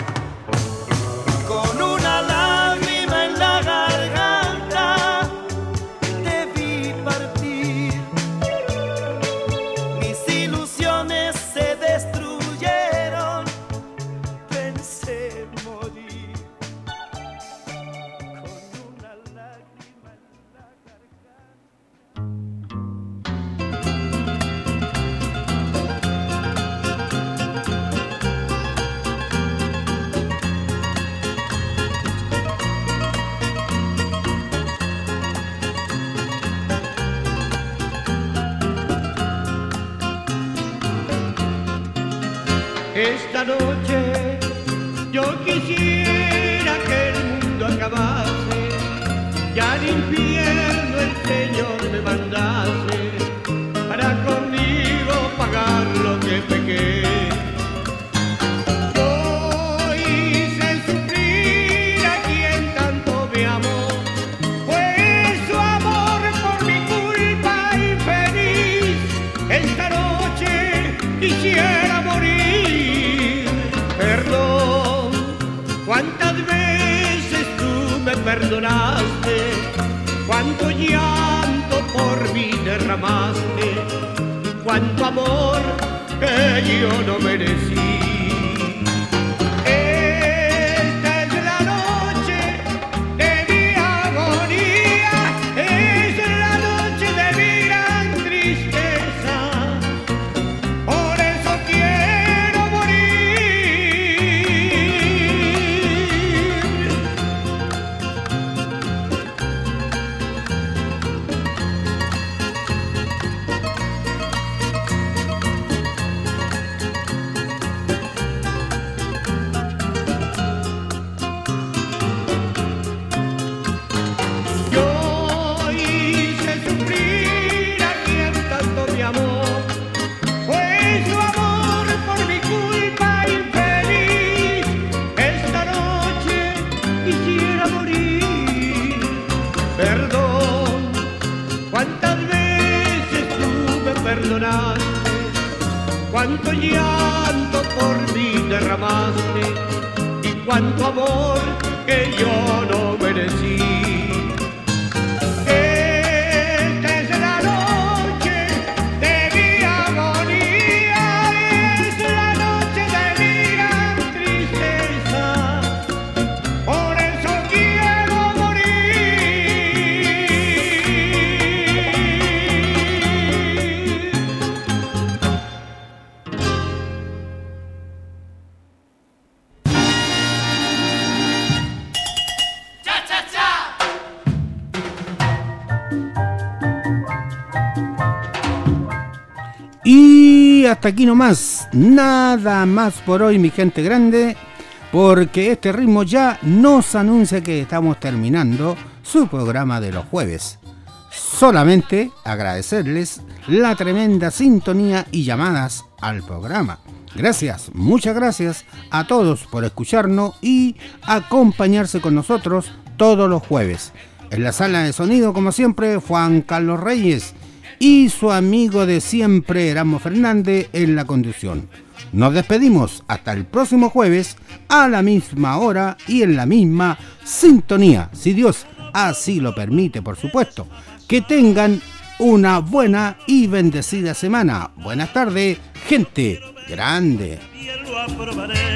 Con una lágrima en la garganta te vi partir. Mis ilusiones se destruyeron, pensé morir. Con una lágrima en la Esta noche yo quisiera que el mundo acabase, ya al infierno el Señor me mandase, para conmigo pagar lo que pequé. Yo hice sufrir a quien tanto me amó, fue su amor por mi culpa infeliz. Esta noche quisiera morir. Perdón, cuántas veces tú me perdonaste, cuánto llanto por mí derramaste, cuánto amor que yo no merecí. Esta es la noche de mi agonía, es la noche de mi gran tristeza, por eso quiero cuánto llanto por mí derramaste y cuánto amor que yo no merecí. Esta es Y hasta aquí nomás, nada más por hoy, mi gente grande, porque este ritmo ya nos anuncia que estamos terminando su programa de los jueves. Solamente agradecerles la tremenda sintonía y llamadas al programa. Gracias, muchas gracias a todos por escucharnos y acompañarse con nosotros todos los jueves. En la sala de sonido, como siempre, Juan Carlos Reyes y su amigo de siempre, Erasmo Fernández, en la conducción. Nos despedimos hasta el próximo jueves a la misma hora y en la misma sintonía, si Dios así lo permite, por supuesto. Que tengan una buena y bendecida semana. Buenas tardes, gente grande. Lo aprobaré.